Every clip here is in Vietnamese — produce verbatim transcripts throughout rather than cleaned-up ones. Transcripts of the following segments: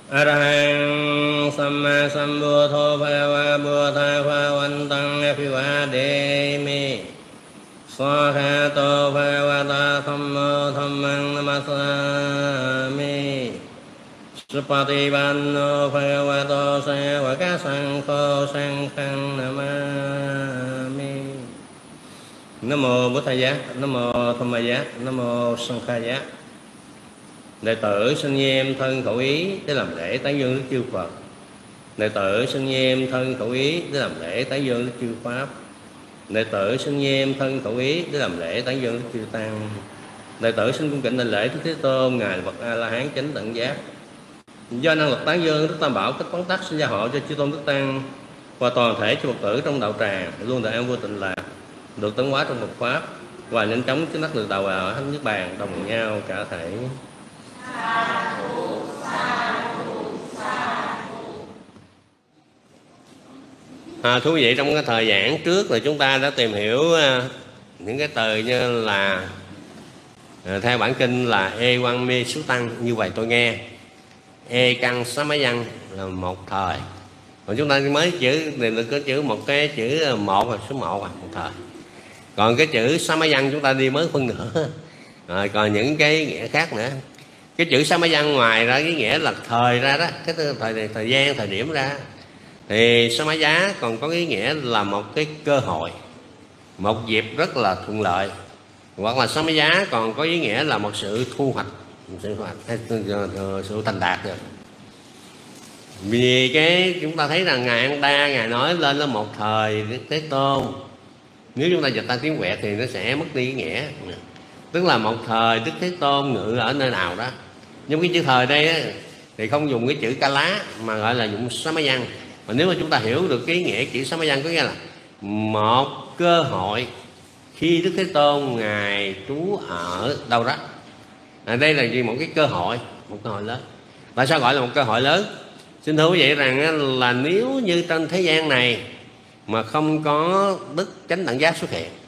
Arahang Samma Sambuddho Bhagava Buddha Bhagavantang Abhivademi Swahato Bhagavata Thammo Dhammang Namasami Supatipanno Bhagavato Savaka Sankho Sankhang Namami. Nam mô Bổn Thầy Giá, Nam mô Tham Ma Giá, Nam mô Sangha Giá. Đệ tử xin nghiêm thân khẩu ý để làm lễ tán dương Đức Chư Phật. Đệ tử xin nghiêm thân khẩu ý để làm lễ tán dương Đức Chư Pháp. Đệ tử xin nghiêm thân khẩu ý để làm lễ tán dương Đức Chư Tăng. Đệ tử xin cung kính đảnh lễ Đức Thế Tôn, ngài Phật A La Hán chánh tận giác. Do năng lực tán dương Đức Tam Bảo cách quán tắc xin gia hộ cho chư tôn Đức Tăng và toàn thể chư Phật tử trong đạo tràng luôn được an vui tịnh lạc, được tấn hóa trong Phật pháp và nhanh chóng chứng đắc được đạo ở thánh niết bàn đồng nhau cả thể. À, thú vị, trong cái thời giảng trước là chúng ta đã tìm hiểu uh, những cái từ như là uh, theo bản kinh là e quang mê sú tăng, như vậy tôi nghe. E căn xá máy văn là một thời, còn chúng ta mới chữ thì được có chữ một cái chữ một là số một à, một thời. Còn cái chữ xá máy văn chúng ta đi mới phân nữa. Rồi còn những cái nghĩa khác nữa. Cái chữ xá máy văn ngoài ra cái nghĩa là thời ra đó, cái thời thời gian, thời điểm ra, thì xá máy giá còn có cái nghĩa là một cái cơ hội, một dịp rất là thuận lợi. Hoặc là xá máy giá còn có ý nghĩa là một sự thu hoạch, sự thu hoạch hay sự thành đạt rồi. Vì cái chúng ta thấy rằng ngài An Ta ngài nói lên là một thời Đức Thế Tôn, nếu chúng ta dịch ra tiếng Việt thì nó sẽ mất đi ý nghĩa, tức là một thời Đức Thế Tôn ngự ở nơi nào đó. Nhưng cái chữ thời đây á, thì không dùng cái chữ ca lá mà gọi là dùng xá máy văn. Mà nếu mà chúng ta hiểu được cái nghĩa chữ xá máy văn có nghĩa là một cơ hội khi Đức Thế Tôn ngài trú ở đâu đó. À, đây là gì? Một cái cơ hội, một cơ hội lớn. Tại sao gọi là một cơ hội lớn? Xin thưa quý vị rằng là nếu như trên thế gian này mà không có Đức Chánh Đẳng Giác xuất hiện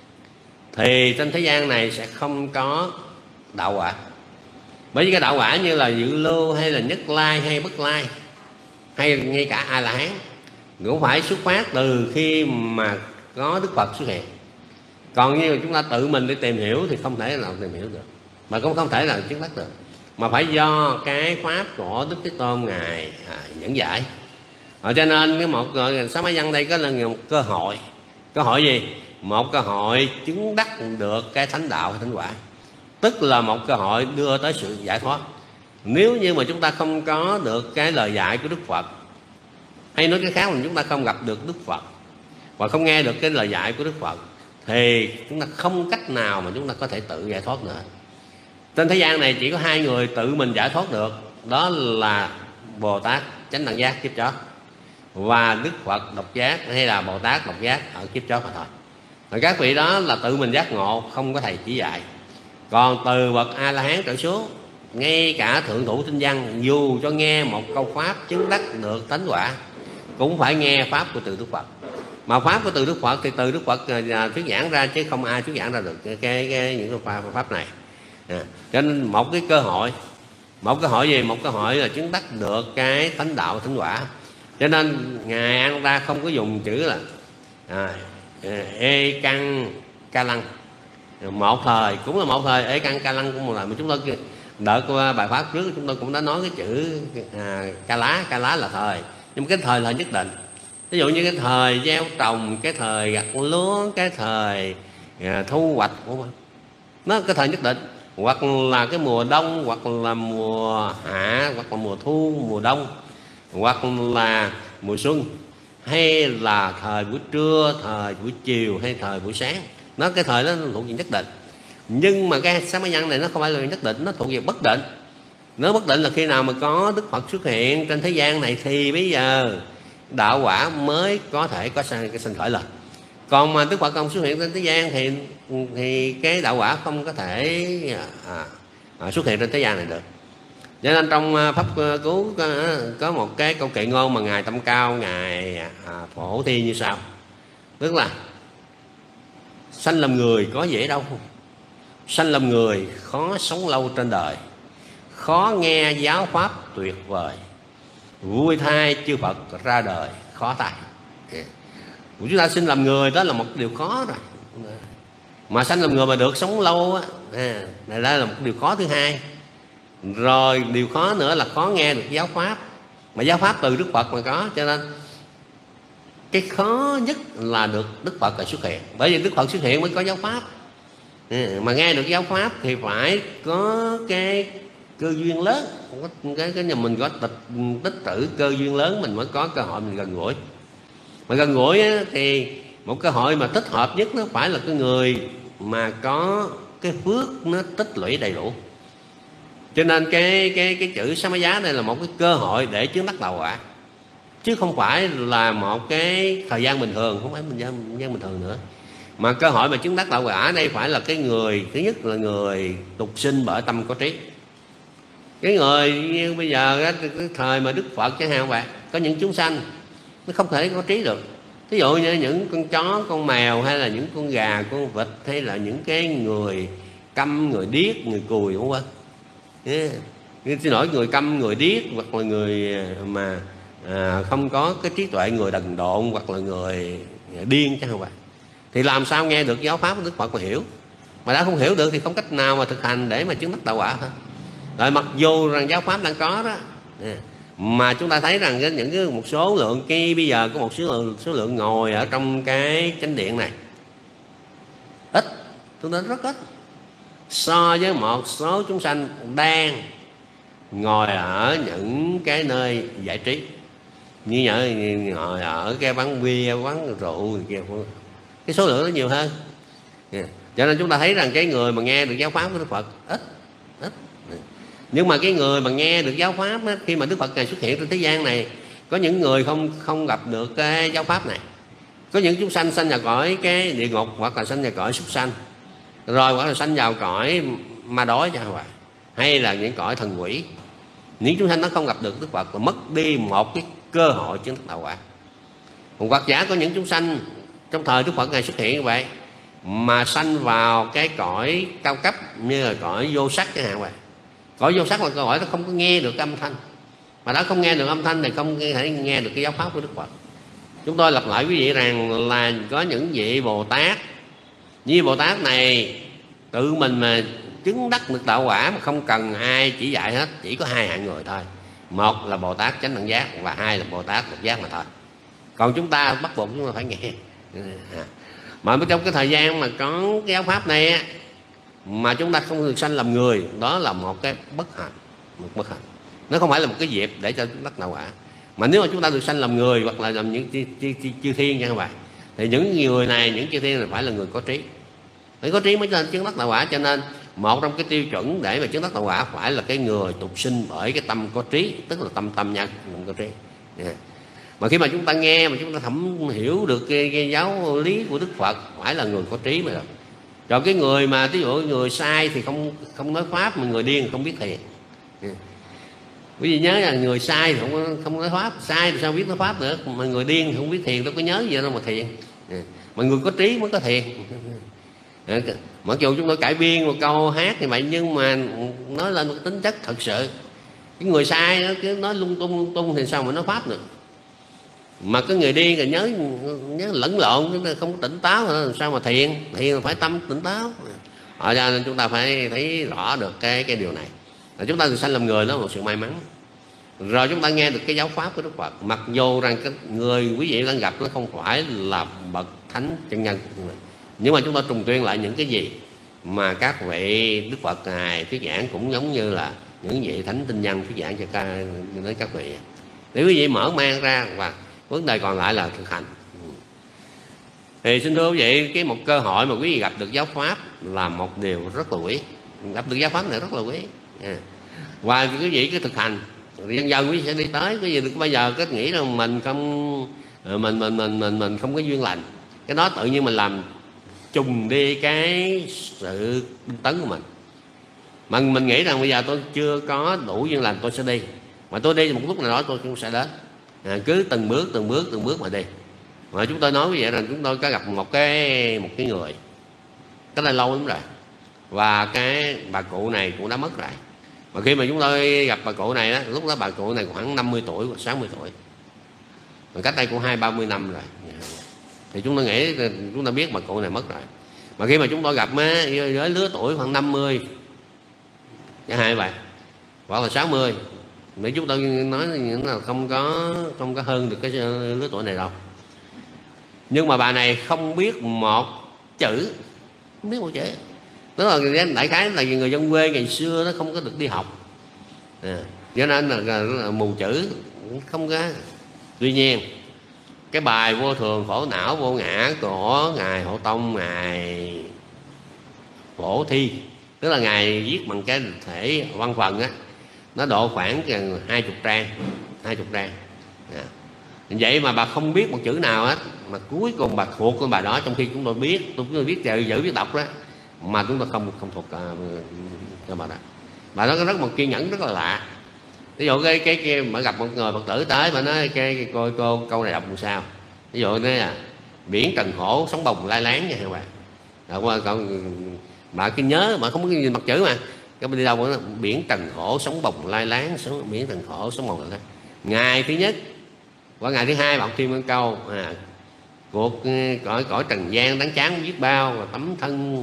thì trên thế gian này sẽ không có đạo quả. Bởi vì cái đạo quả như là Dự Lưu hay là Nhất Lai hay Bất Lai hay ngay cả A La Hán cũng phải xuất phát từ khi mà có Đức Phật xuất hiện. Còn như chúng ta tự mình đi tìm hiểu thì không thể nào tìm hiểu được, mà cũng không thể nào chứng đắc được, mà phải do cái pháp của Đức Thế Tôn ngài à, dẫn giải. Ở cho nên cái một xá máy văn đây có là một cơ hội. Cơ hội gì? Một cơ hội chứng đắc được cái thánh đạo, thánh quả, tức là một cơ hội đưa tới sự giải thoát. Nếu như mà chúng ta không có được cái lời dạy của Đức Phật, hay nói cái khác là chúng ta không gặp được Đức Phật và không nghe được cái lời dạy của Đức Phật, thì chúng ta không cách nào mà chúng ta có thể tự giải thoát nữa. Trên thế gian này chỉ có hai người tự mình giải thoát được, đó là Bồ Tát Chánh Đẳng Giác kiếp chót và Đức Phật Độc Giác hay là Bồ Tát Độc Giác ở kiếp chót mà thôi. Và các vị đó là tự mình giác ngộ, không có thầy chỉ dạy. Còn từ bậc A La Hán trở xuống, ngay cả thượng thủ tinh văn, dù cho nghe một câu pháp chứng đắc được thánh quả cũng phải nghe pháp của từ Đức Phật. Mà pháp của từ Đức Phật thì từ Đức Phật thuyết giảng ra, chứ không ai thuyết giảng ra được cái, cái, cái những cái pháp này. À, cho nên một cái cơ hội, một cơ hội gì? Một cơ hội là chứng đắc được cái thánh đạo, thánh quả. Cho nên ngài An Ta không có dùng chữ là à, e căn ca lăng, một thời cũng là một thời, e căn ca lăng cũng một thời. Mà chúng tôi đợi qua bài pháp trước chúng tôi cũng đã nói cái chữ à, ca lá, ca lá là thời, nhưng mà cái thời là nhất định. Ví dụ như cái thời gieo trồng, cái thời gặt lúa, cái thời à, thu hoạch, nó cái thời nhất định. Hoặc là cái mùa đông, hoặc là mùa hạ, hoặc là mùa thu, mùa đông, hoặc là mùa xuân, hay là thời buổi trưa, thời buổi chiều hay thời buổi sáng. Nó cái thời đó nó thuộc về nhất định. Nhưng mà cái xá máy văn này nó không phải là nhất định, nó thuộc về bất định. Nó bất định là khi nào mà có Đức Phật xuất hiện trên thế gian này thì bây giờ đạo quả mới có thể có cái sinh khởi lên. Còn mà Đức Phật không xuất hiện trên thế gian thì thì cái đạo quả không có thể à, à, xuất hiện trên thế gian này được. Cho nên trong pháp cứu có, có một cái câu kệ ngôn mà ngài Tâm Cao ngài à, phổ thi như sau, tức là sanh làm người có dễ đâu, sanh làm người khó sống lâu trên đời, khó nghe giáo pháp tuyệt vời, vui thay chư Phật ra đời khó thay. Chúng ta sinh làm người đó là một điều khó rồi, mà sanh làm người mà được sống lâu á, à, này đây là một điều khó thứ hai. Rồi điều khó nữa là khó nghe được giáo pháp, mà giáo pháp từ Đức Phật mà có, cho nên cái khó nhất là được Đức Phật là xuất hiện. Bởi vì Đức Phật xuất hiện mới có giáo pháp. À, mà nghe được giáo pháp thì phải có cái cơ duyên lớn, cái cái nhà mình có tịch tích trữ cơ duyên lớn mình mới có cơ hội mình gần gũi. Mà gần gũi á, thì một cơ hội mà thích hợp nhất nó phải là cái người mà có cái phước nó tích lũy đầy đủ. Cho nên cái cái cái chữ Samaya đây là một cái cơ hội để chứng đắc đạo quả, chứ không phải là một cái thời gian bình thường, không phải thời gian, gian bình thường nữa. Mà cơ hội mà chứng đắc đạo quả đây phải là cái người, thứ nhất là người tục sinh bởi tâm có trí. Cái người như bây giờ cái thời mà Đức Phật chẳng hạn vậy, có những chúng sanh nó không thể có trí được. Ví dụ như những con chó, con mèo, hay là những con gà, con vịt, hay là những cái người câm, người điếc, người cùi, không quên. Yeah. Xin lỗi, người câm, người điếc, hoặc là người mà à, không có cái trí tuệ, người đần độn, hoặc là người điên chẳng hạn vậy, thì làm sao nghe được giáo pháp của Đức Phật mà hiểu. Mà đã không hiểu được thì không cách nào mà thực hành để mà chứng đắc đạo quả thôi. Rồi mặc dù rằng giáo pháp đang có đó, yeah, mà chúng ta thấy rằng cái những cái một số lượng cái bây giờ có một số lượng, số lượng ngồi ở trong cái chánh điện này ít, tôi nói rất ít so với một số chúng sanh đang ngồi ở những cái nơi giải trí, như nhờ ngồi ở cái quán bia, quán rượu kia, cái số lượng nó nhiều hơn. Yeah. Cho nên chúng ta thấy rằng cái người mà nghe được giáo pháp của Đức Phật ít ít. Nhưng mà cái người mà nghe được giáo pháp á, khi mà Đức Phật này xuất hiện trên thế gian này, có những người không không gặp được cái giáo pháp này. Có những chúng sanh sanh vào cõi cái địa ngục, hoặc là sanh vào cõi súc sanh, rồi hoặc là sanh vào cõi ma đói chẳng hạn, hay là những cõi thần quỷ. Những chúng sanh nó không gặp được Đức Phật là mất đi một cái cơ hội chứng đắc đạo quả. Hoặc giả có những chúng sanh trong thời Đức Phật này xuất hiện như vậy mà sanh vào cái cõi cao cấp như là cõi vô sắc chẳng hạn vậy. Cõi vô sắc là câu hỏi nó không có nghe được âm thanh, mà đã không nghe được âm thanh thì không thể nghe được cái giáo pháp của Đức Phật. Chúng tôi lặp lại quý vị rằng là có những vị Bồ Tát, như Bồ Tát này tự mình mà chứng đắc được đạo quả mà không cần ai chỉ dạy hết, chỉ có hai hạng người thôi. Một là Bồ Tát chánh đẳng giác, và hai là Bồ Tát độc giác mà thôi. Còn chúng ta bắt buộc chúng ta phải nghe. Mà trong cái thời gian mà có cái giáo pháp này mà chúng ta không được sanh làm người, đó là một cái bất hạnh, một bất hạnh. Nó không phải là một cái dịp để cho đắc đạo quả. Mà nếu mà chúng ta được sanh làm người, hoặc là làm những chư thiên như vậy, thì những người này, những chư thiên này phải là người có trí, phải có trí mới cho chứng đắc đạo quả. Cho nên một trong cái tiêu chuẩn để mà chứng đắc đạo quả phải là cái người tục sinh bởi cái tâm có trí, tức là tâm tâm nhân, tâm có trí. Yeah. Mà khi mà chúng ta nghe mà chúng ta thẩm hiểu được cái, cái giáo lý của Đức Phật phải là người có trí mà được. Rồi cái người mà ví dụ người sai thì không không nói pháp, mà người điên thì không biết thiền. Yeah. Quý vị nhớ là người sai thì không không nói pháp, sai thì sao biết nói pháp nữa, mà người điên thì không biết thiền, đâu có nhớ gì đâu mà thiền. Yeah. Mà người có trí mới có thiền. Yeah. Mặc dù chúng tôi cải biên một câu hát như vậy, nhưng mà nói lên một tính chất thật sự. Cái người sai đó cứ nói lung tung lung tung thì sao mà nói pháp được. Mà cái người điên thì nhớ nhớ lẫn lộn, chúng ta không tỉnh táo nữa, sao mà thiền, thiền phải tâm tỉnh táo. Ở ra nên chúng ta phải thấy rõ được cái cái điều này. Là chúng ta được sanh làm người đó là một sự may mắn. Rồi chúng ta nghe được cái giáo pháp của Đức Phật, mặc dù rằng cái người quý vị đang gặp nó không phải là bậc thánh chân nhân, nhưng mà chúng ta trùng tuyên lại những cái gì mà các vị Đức Phật ngài thuyết giảng, cũng giống như là những vị thánh tinh nhân thuyết giảng cho các, đến các vị, để quý vị mở mang ra, và vấn đề còn lại là thực hành. Thì xin thưa quý vị, cái một cơ hội mà quý vị gặp được giáo pháp là một điều rất là quý. Gặp được giáo pháp này rất là quý. À. Và quý vị cứ thực hành, dần dần quý vị sẽ đi tới. Quý vị đừng bao giờ cứ nghĩ rằng mình không mình mình mình mình mình không có duyên lành, cái đó tự nhiên mình làm trùng đi cái sự tấn của mình. Mà mình nghĩ rằng bây giờ tôi chưa có đủ duyên lành, tôi sẽ đi, mà tôi đi một lúc nào đó tôi cũng sẽ đến. À, cứ từng bước từng bước từng bước mà đi. Mà chúng tôi nói như vậy rằng chúng tôi có gặp một cái một cái người, cái này lâu lắm rồi, và cái bà cụ này cũng đã mất rồi. Mà khi mà chúng tôi gặp bà cụ này đó, lúc đó bà cụ này khoảng năm mươi tuổi hoặc sáu mươi tuổi, mà cách đây cũng hai ba mươi năm rồi, thì chúng tôi nghĩ chúng ta biết bà cụ này mất rồi. Mà khi mà chúng tôi gặp với lứa tuổi khoảng năm mươi cả hai bà hoặc là sáu mươi, để chúng tôi nói là không có không có hơn được cái lứa tuổi này đâu. Nhưng mà bà này không biết một chữ, không biết một chữ. Tức là đại khái là người dân quê ngày xưa nó không có được đi học, à, cho nên là, là, là mù chữ, không có. Tuy nhiên cái bài vô thường khổ não vô ngã của ngài Hộ Tông, ngài Phổ Thi, tức là ngài viết bằng cái thể văn phần á, nó độ khoảng gần hai chục trang, hai chục trang. À. Vậy mà bà không biết một chữ nào hết, mà cuối cùng bà thuộc con bà đó, trong khi chúng tôi biết, chúng tôi biết chữ giữ biết đọc đó, mà chúng tôi không không thuộc uh, cho bà đó. Bà đó có rất một kiên nhẫn rất là lạ. Ví dụ cái cái, cái mà gặp một người Phật tử tới, bà nói cái, cái cô, cô câu này đọc làm sao. Ví dụ nói là biển trần khổ sóng bồng lai láng nha các bạn. Rồi cậu bà cứ nhớ, bà không có nhìn mặt chữ mà. Cái bên đi đâu nữa, biển trần khổ sóng bồng lai láng, sống biển trần khổ sóng bồng lai láng. Ngày thứ nhất qua ngày thứ hai bà học thêm một câu à, cuộc cõi cõi trần gian đáng chán biết bao, và tấm thân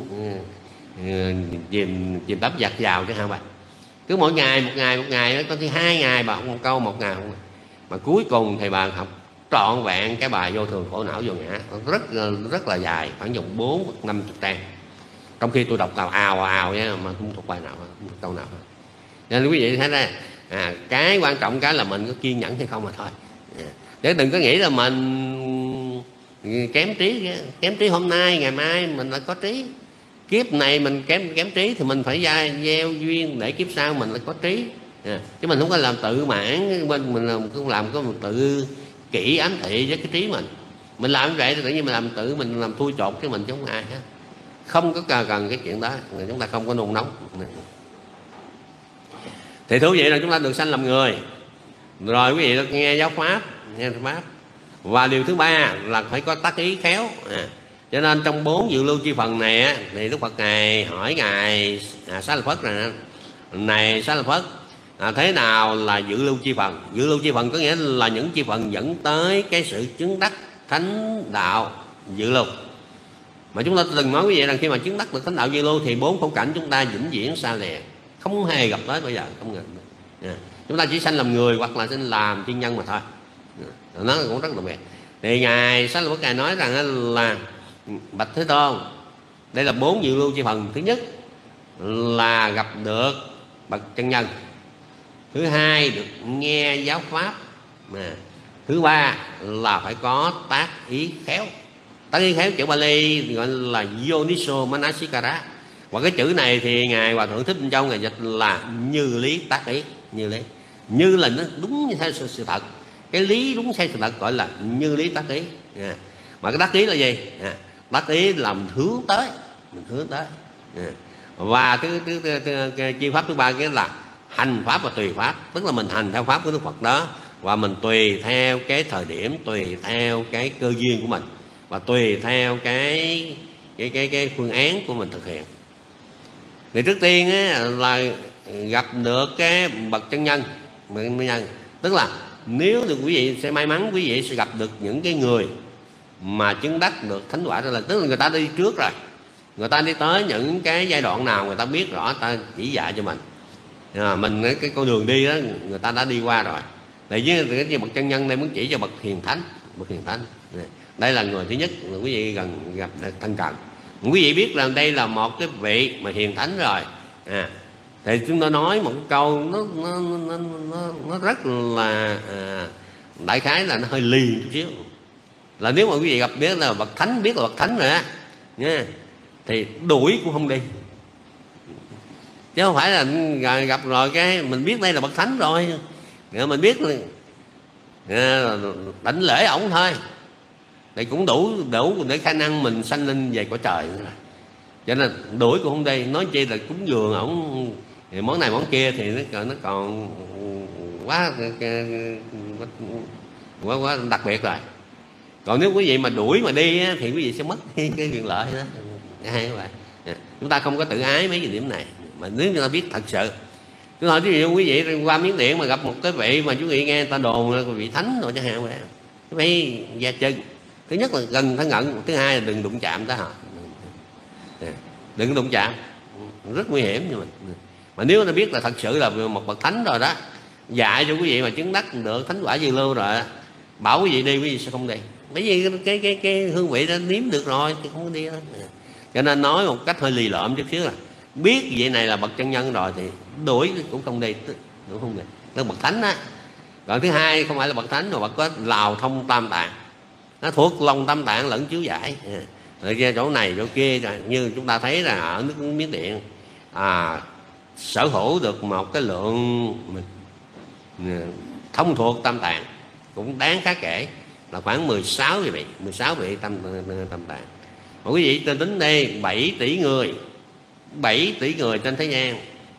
chìm chìm đắm giặt vào chứ hả bà. Cứ mỗi ngày một ngày một ngày, có khi hai ngày bà học một câu, một ngày không. Mà cuối cùng thì bà học trọn vẹn cái bài vô thường khổ não vô ngã, rất rất là dài, khoảng vòng bốn năm chục trang. Trong khi tôi đọc ào ào ào nha, mà không thuộc bài nào, không thuộc câu nào. Nên quý vị thấy ra à, cái quan trọng cái là mình có kiên nhẫn hay không mà thôi. Chứ đừng có nghĩ là mình kém trí, kém trí hôm nay ngày mai mình lại có trí. Kiếp này mình kém kém trí thì mình phải gieo duyên để kiếp sau mình lại có trí. À, chứ mình không có làm tự mãn, bên mình làm không làm có một tự kỹ ám thị với cái trí mình. Mình làm như vậy thì tự nhiên mình làm tự mình làm thui chột cái mình chứ không ai hết. Không có cần, cần cái chuyện đó, chúng ta không có nôn nóng. Thì thú vị là chúng ta được sanh làm người. Rồi quý vị nghe giáo pháp, nghe pháp. Và điều thứ ba là phải có tác ý khéo. À, cho nên trong bốn dự lưu chi phần này á, thì Đức Phật ngài hỏi ngài à, Xá Lợi Phất này, này Xá Lợi Phất, à, thế nào là dự lưu chi phần? Dự lưu chi phần có nghĩa là những chi phần dẫn tới cái sự chứng đắc thánh đạo dự lưu. Mà chúng ta từng nói quý vị rằng khi mà chứng đắc được thánh đạo dự lưu thì bốn khổ cảnh chúng ta vĩnh viễn xa lìa, không hề gặp tới bây giờ, không gặp. À, chúng ta chỉ sanh làm người hoặc là sanh làm thiên nhân mà thôi. À, nó cũng rất là biệt. Thì ngài Xá Lợi Phất ngài nói rằng là bạch Thế Tôn, đây là bốn dự lưu chi phần. Thứ nhất là gặp được bậc chân nhân, thứ hai được nghe giáo pháp, à, thứ ba là phải có tác ý khéo. Tác ý khéo chữ Bali gọi là Yoniso Manasikara, và cái chữ này thì ngài Hòa Thượng Thích Minh Châu ngài dịch là như lý tác ý. Như lý, như là nó đúng theo sự, sự thật, cái lý đúng theo sự thật gọi là như lý tác ý. À, mà cái tác ý là gì? À, tác ý làm hướng tới, mình hướng tới. À, và cái, cái, cái, cái, cái chi pháp thứ ba cái là hành pháp và tùy pháp, tức là mình hành theo pháp của Đức Phật đó, và mình tùy theo cái thời điểm, tùy theo cái cơ duyên của mình, và tùy theo cái cái cái, cái phương án của mình thực hiện. Thì trước tiên á, là gặp được cái bậc chân nhân, chân nhân, tức là nếu được quý vị sẽ may mắn, quý vị sẽ gặp được những cái người mà chứng đắc được thánh quả, là tức là người ta đi trước rồi, người ta đi tới những cái giai đoạn nào người ta biết rõ, ta chỉ dạy cho mình. À, mình cái con đường đi đó người ta đã đi qua rồi. Tại với cái bậc chân nhân này muốn chỉ cho bậc hiền thánh, bậc hiền thánh. Đây là người thứ nhất là quý vị gần gặp thân cận. Quý vị biết rằng đây là một cái vị mà hiền thánh rồi. À, thì chúng ta nói một câu nó nó nó nó, nó rất là à, đại khái là nó hơi lì chút xíu. Là nếu mà quý vị gặp biết là bậc thánh, biết là bậc thánh rồi á nha, thì đuổi cũng không đi. Chứ không phải là gặp rồi cái mình biết đây là bậc thánh rồi, mình biết là đảnh lễ ổng thôi, thì cũng đủ đủ để khả năng mình sanh lên về cõi trời nữa. Cho nên đuổi cũng không đi, nói chi là cúng dường ổng món này món kia thì nó nó còn quá quá quá đặc biệt rồi. Còn nếu quý vị mà đuổi mà đi thì quý vị sẽ mất cái quyền lợi đó. Hay các bạn, chúng ta không có tự ái mấy cái điểm này. Mà nếu chúng ta biết thật sự Tôi hỏi ví dụ quý vị qua Miến Điện mà gặp một cái vị mà chú vị nghe người ta đồn là vị thánh rồi chẳng hạn vậy, phải da chân. Thứ nhất là gần thân cận, thứ hai là đừng đụng chạm tới họ, đừng đụng chạm, rất nguy hiểm. Nhưng mà mà nếu nó biết là thật sự là một bậc thánh rồi đó, dạy cho quý vị mà chứng đắc được thánh quả dư lưu rồi, bảo quý vị đi, quý vị sẽ không đi, bởi vì cái cái cái hương vị đã nếm được rồi thì không có đi đó. Cho nên nói một cách hơi lì lợm chút xíu là biết vị này là bậc chân nhân rồi thì đuổi cũng không đi, đuổi không đi, đó bậc thánh á. Còn thứ hai không phải là bậc thánh mà bậc có lào thông tam tạng, nó thuộc lòng tam tạng lẫn chiếu giải, rồi ra chỗ này chỗ kia. Như chúng ta thấy là ở nước Miến Điện à, sở hữu được một cái lượng thông thuộc tam tạng cũng đáng khá kể, là khoảng mười sáu vị, mười sáu vị tam tam tạng. Mà quý vị tên tính đây bảy tỷ người, bảy tỷ người trên thế gian.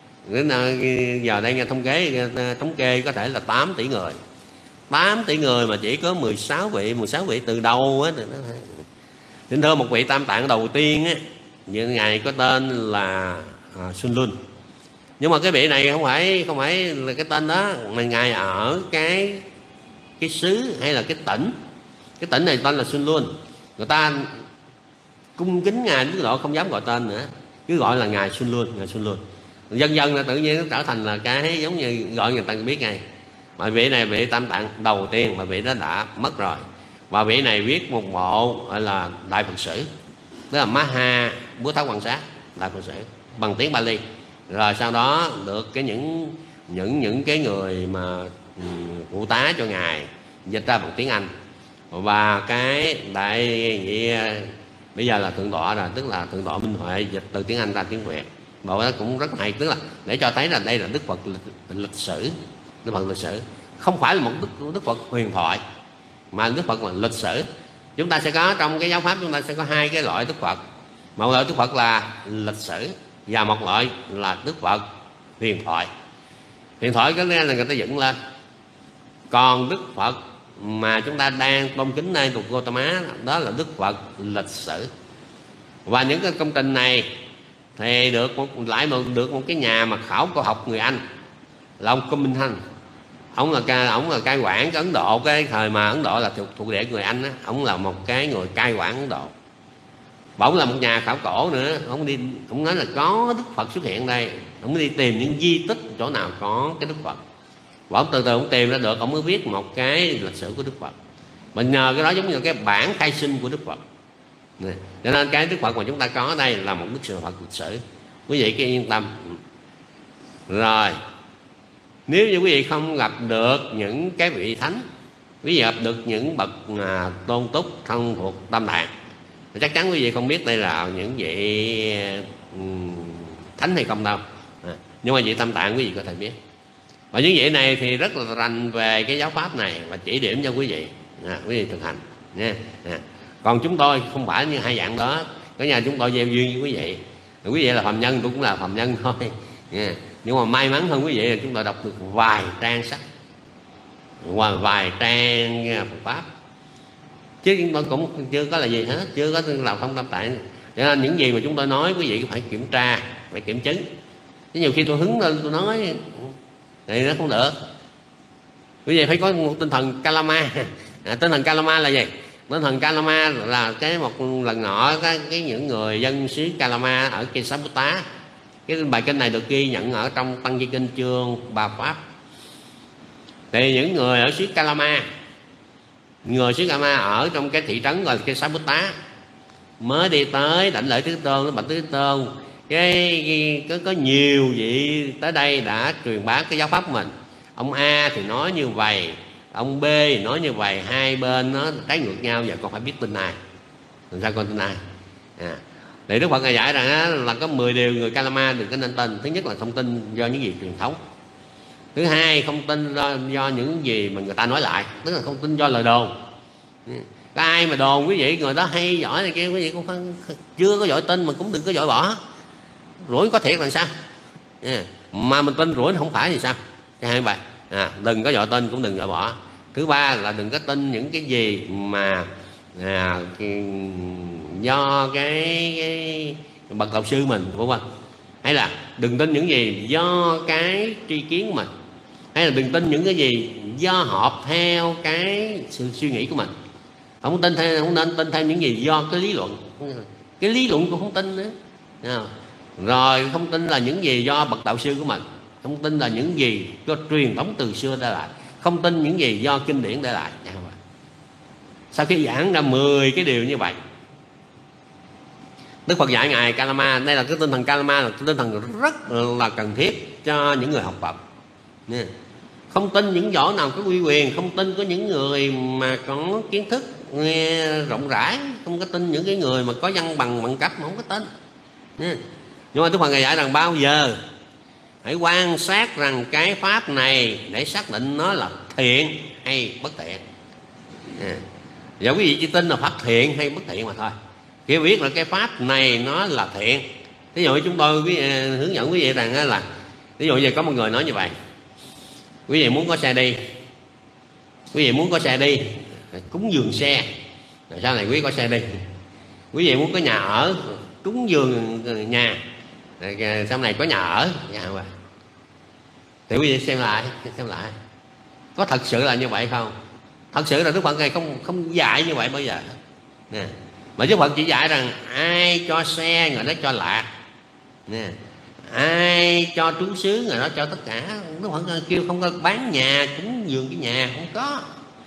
Giờ đây nghe thống kê thống kê có thể là tám tỷ người, tám tỷ người mà chỉ có mười sáu vị, mười sáu vị từ đâu á. Xin thưa, một vị tam tạng đầu tiên á, như ngài có tên là à, Xuân Luân. Nhưng mà cái vị này không phải không phải là cái tên đó, mà ngài ở cái cái xứ hay là cái tỉnh. Cái tỉnh này tên là Xuân Luân. Người ta cung kính ngài đến độ không dám gọi tên nữa, cứ gọi là ngài Xuân Luân, ngài Xuân Luân. Dần dần là tự nhiên nó trở thành là cái giống như gọi người ta biết ngay. Mà vị này vị tam tạng đầu tiên, mà vị đó đã mất rồi. Và vị này viết một bộ gọi là Đại Phật Sử, tức là Maha Bố Tháo Quan Sát Đại Phật Sử bằng tiếng Bali. Rồi sau đó được cái những những những cái người mà phụ tá cho ngài dịch ra bằng tiếng Anh. Và cái đại vị bây giờ là thượng tọa rồi, tức là thượng tọa Minh Huệ dịch từ tiếng Anh ra tiếng Việt. Bộ đó cũng rất hay, tức là để cho thấy là đây là Đức Phật lịch, lịch sử, Đức Phật lịch sử, không phải là một Đức, Đức Phật huyền thoại, mà Đức Phật là lịch sử. Chúng ta sẽ có trong cái giáo pháp chúng ta sẽ có hai cái loại Đức Phật. Một loại Đức Phật là lịch sử và một loại là Đức Phật huyền thoại. Huyền thoại có nghĩa là người ta dựng lên. Còn Đức Phật mà chúng ta đang tôn kính đây thuộc Gautama, đó là Đức Phật lịch sử. Và những cái công trình này thì được một, lại một, được một cái nhà mà khảo cổ học người Anh là ông Cummington. Ông là ca, ông là cai quản cái Ấn Độ, cái thời mà Ấn Độ là thuộc thuộc địa người Anh á, ông là một cái người cai quản Ấn Độ. Và ông là một nhà khảo cổ nữa, ông đi, ông nói là có Đức Phật xuất hiện đây, ông đi tìm những di tích chỗ nào có cái Đức Phật. Và ông từ từ ông tìm ra được, ông mới viết một cái lịch sử của Đức Phật. Mình nhờ cái đó giống như cái bản khai sinh của Đức Phật. Này. Cho nên cái Đức Phật mà chúng ta có ở đây là một Đức Phật lịch sử. Quý vị cứ yên tâm. Rồi, nếu như quý vị không gặp được những cái vị thánh, quý vị gặp được những bậc à, tôn túc thân thuộc tam tạng, chắc chắn quý vị không biết đây là những vị um, thánh hay không đâu. À, nhưng mà vị tam tạng quý vị có thể biết. Và những vị này thì rất là rành về cái giáo pháp này và chỉ điểm cho quý vị, à, quý vị thực hành nha. À. Còn chúng tôi không phải như hai dạng đó. Có nhà chúng tôi gieo duyên với quý vị, quý vị là phàm nhân, tôi cũng là phàm nhân thôi nha. Nhưng mà may mắn hơn quý vị là chúng tôi đọc được vài trang sách, vài, vài trang Phật pháp, chứ chúng tôi cũng chưa có là gì hết, chưa có làm thông tam tạng. Cho nên những gì mà chúng tôi nói quý vị phải kiểm tra, phải kiểm chứng. Chứ nhiều khi tôi hứng lên tôi nói thì nó không được. Quý vị phải có một tinh thần Kalama. À, tinh thần Kalama là gì? Tinh thần Kalama là cái một lần nọ cái, cái những người dân xứ Kalama ở Kesaputta, cái bài kinh này được ghi nhận ở trong Tăng Di Kinh chương Bà Pháp. Thì những người ở xứ Kalama, người xứ Kalama ở trong cái thị trấn gọi là Kesaputta, mới đi tới đảnh lễ Tứ Tôn, nó bạch Tứ Tôn, cái, cái có, có nhiều vị tới đây đã truyền bá cái giáo pháp của mình. Ông A thì nói như vậy, ông B thì nói như vậy, hai bên nó trái ngược nhau, giờ con phải biết tin ai, làm sao con tin ai. À, thì Đức Phật ngài dạy rằng là có mười điều người Kalama đừng có nên tin. Thứ nhất là không tin do những gì truyền thống. Thứ hai, không tin do, do những gì mà người ta nói lại, tức là không tin do lời đồn. Có ai mà đồn quý vị người đó hay giỏi này kia, quý vị cũng không, chưa có giỏi tin mà cũng đừng có giỏi bỏ. Rủi có thiệt là sao? À, mà mình tin rủi không phải thì sao? Cái hai bài à, đừng có giỏi tin cũng đừng giỏi bỏ. Thứ ba là đừng có tin những cái gì mà à, cái, do cái, cái bậc đạo sư mình, vân vân, hay là đừng tin những gì do cái tri kiến của mình, hay là đừng tin những cái gì do hợp theo cái sự suy nghĩ của mình. Không tin theo, không nên tin theo những gì do cái lý luận, cái lý luận cũng không tin nữa. Rồi không tin là những gì do bậc đạo sư của mình, không tin là những gì do truyền thống từ xưa để lại, không tin những gì do kinh điển để lại. Sau khi giảng ra mười cái điều như vậy, Đức Phật dạy ngài Kalama, đây là cái tinh thần Kalama là cái tinh thần rất là cần thiết cho những người học Phật. Không tin những võ nào có uy quyền, không tin có những người mà có kiến thức nghe rộng rãi, không có tin những cái người mà có văn bằng bằng cấp mà không có tin. Nhưng mà Đức Phật ngài dạy rằng bao giờ hãy quan sát rằng cái pháp này để xác định nó là thiện hay bất thiện. Giờ quý vị chỉ tin là pháp thiện hay bất thiện mà thôi. Khi biết là cái pháp này nó là thiện, ví dụ chúng tôi quý, hướng dẫn quý vị rằng là, ví dụ như có một người nói như vậy: quý vị muốn có xe đi, quý vị muốn có xe đi, cúng dường xe, rồi sau này quý vị có xe đi. Quý vị muốn có nhà ở, cúng dường nhà, rồi sau này có nhà ở. Thì quý vị xem lại, xem lại có thật sự là như vậy không? Thật sự là Đức Phật này không không dạy như vậy bao giờ. Nè, mà Đức Phật chỉ dạy rằng ai cho xe người đó cho lạc, nè, ai cho trú xứ người đó cho tất cả. Đức Phật kêu không có bán nhà cúng dường cái nhà, không có.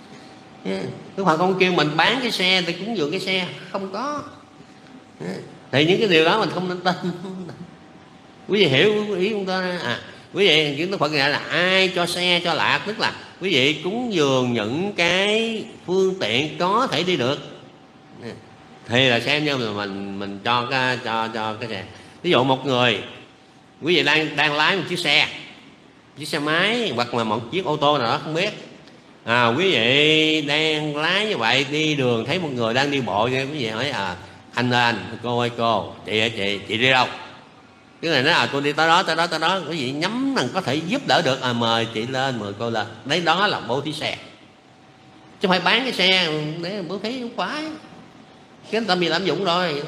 Đức Phật không kêu mình bán cái xe thì cúng dường cái xe, không có. Thì những cái điều đó mình không nên tin. Quý vị hiểu ý chúng ta à? Quý vị những Đức Phật dạy là ai cho xe cho lạc, tức là quý vị cúng dường những cái phương tiện có thể đi được, thì là xem như là mình mình cho cái cho cho cái xe. Ví dụ một người, quý vị đang đang lái một chiếc xe, chiếc xe máy hoặc là một chiếc ô tô nào đó không biết, à, quý vị đang lái như vậy đi đường thấy một người đang đi bộ, quý vị hỏi à anh ơi anh, cô ơi cô, chị ơi chị, chị đi đâu? Cái này nói à tôi đi tới đó tới đó tới đó, quý vị nhắm rằng có thể giúp đỡ được, à mời chị lên, mời cô lên. Đấy, đó là bố thí xe, chứ không phải bán cái xe để bố thí, không phải. Cái người ta bị lạm dụng rồi.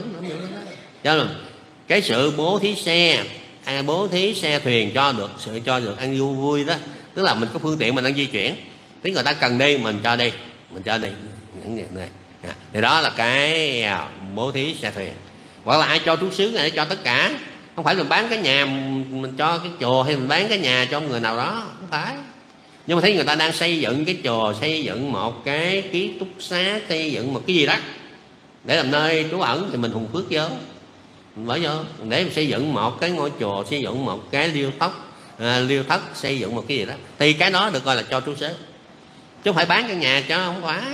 Cho nên cái sự bố thí xe, à, bố thí xe thuyền cho được sự cho được ăn vui vui đó, tức là mình có phương tiện mình đang di chuyển, thế người ta cần đi mình cho đi, mình cho đi những việc này. Thì đó là cái bố thí xe thuyền. Hoặc là ai cho trú xứ này cho tất cả, không phải mình bán cái nhà mình cho cái chùa, hay mình bán cái nhà cho người nào đó, không phải. Nhưng mà thấy người ta đang xây dựng cái chùa, xây dựng một cái ký túc xá, xây dựng một cái gì đó để làm nơi trú ẩn, thì mình hùng phước vô, mình bỏ vô để mình xây dựng một cái ngôi chùa, xây dựng một cái liêu tóc, à, liêu thất, xây dựng một cái gì đó, thì cái đó được gọi là cho trú xứ. Chứ không phải bán căn nhà cho, không phải,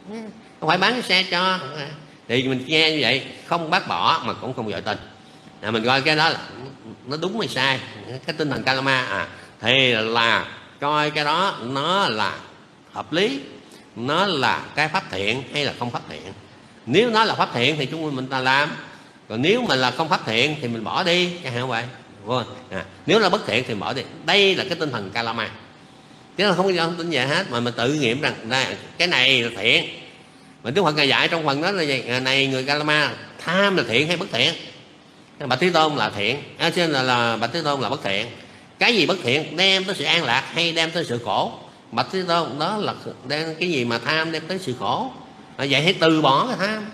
không phải bán cái xe cho. Thì mình nghe như vậy không bác bỏ mà cũng không dội tin, à, mình coi cái đó là nó đúng hay sai, cái tinh thần Kalama à, thì là coi cái đó nó là hợp lý, nó là cái pháp thiện hay là không pháp thiện. Nếu nó là pháp thiện thì chúng mình ta làm, còn nếu mà là không pháp thiện thì mình bỏ đi, chẳng hạn vậy. À, nếu là bất thiện thì bỏ đi. Đây là cái tinh thần Kalama, chứ là không có do tin về hết, mà mình tự nghiệm rằng đây, cái này là thiện. Mà Đức Phật ngài dạy trong phần đó là gì? Ngày này người Kalama, tham là thiện hay bất thiện? Bạch Thế Tôn là thiện, à, chứ là, là Bạch Thế Tôn là bất thiện. Cái gì bất thiện? Đem tới sự an lạc hay đem tới sự khổ? Bạch Thế Tôn đó là đem cái gì mà tham đem tới sự khổ, à, vậy hãy từ bỏ cái tham.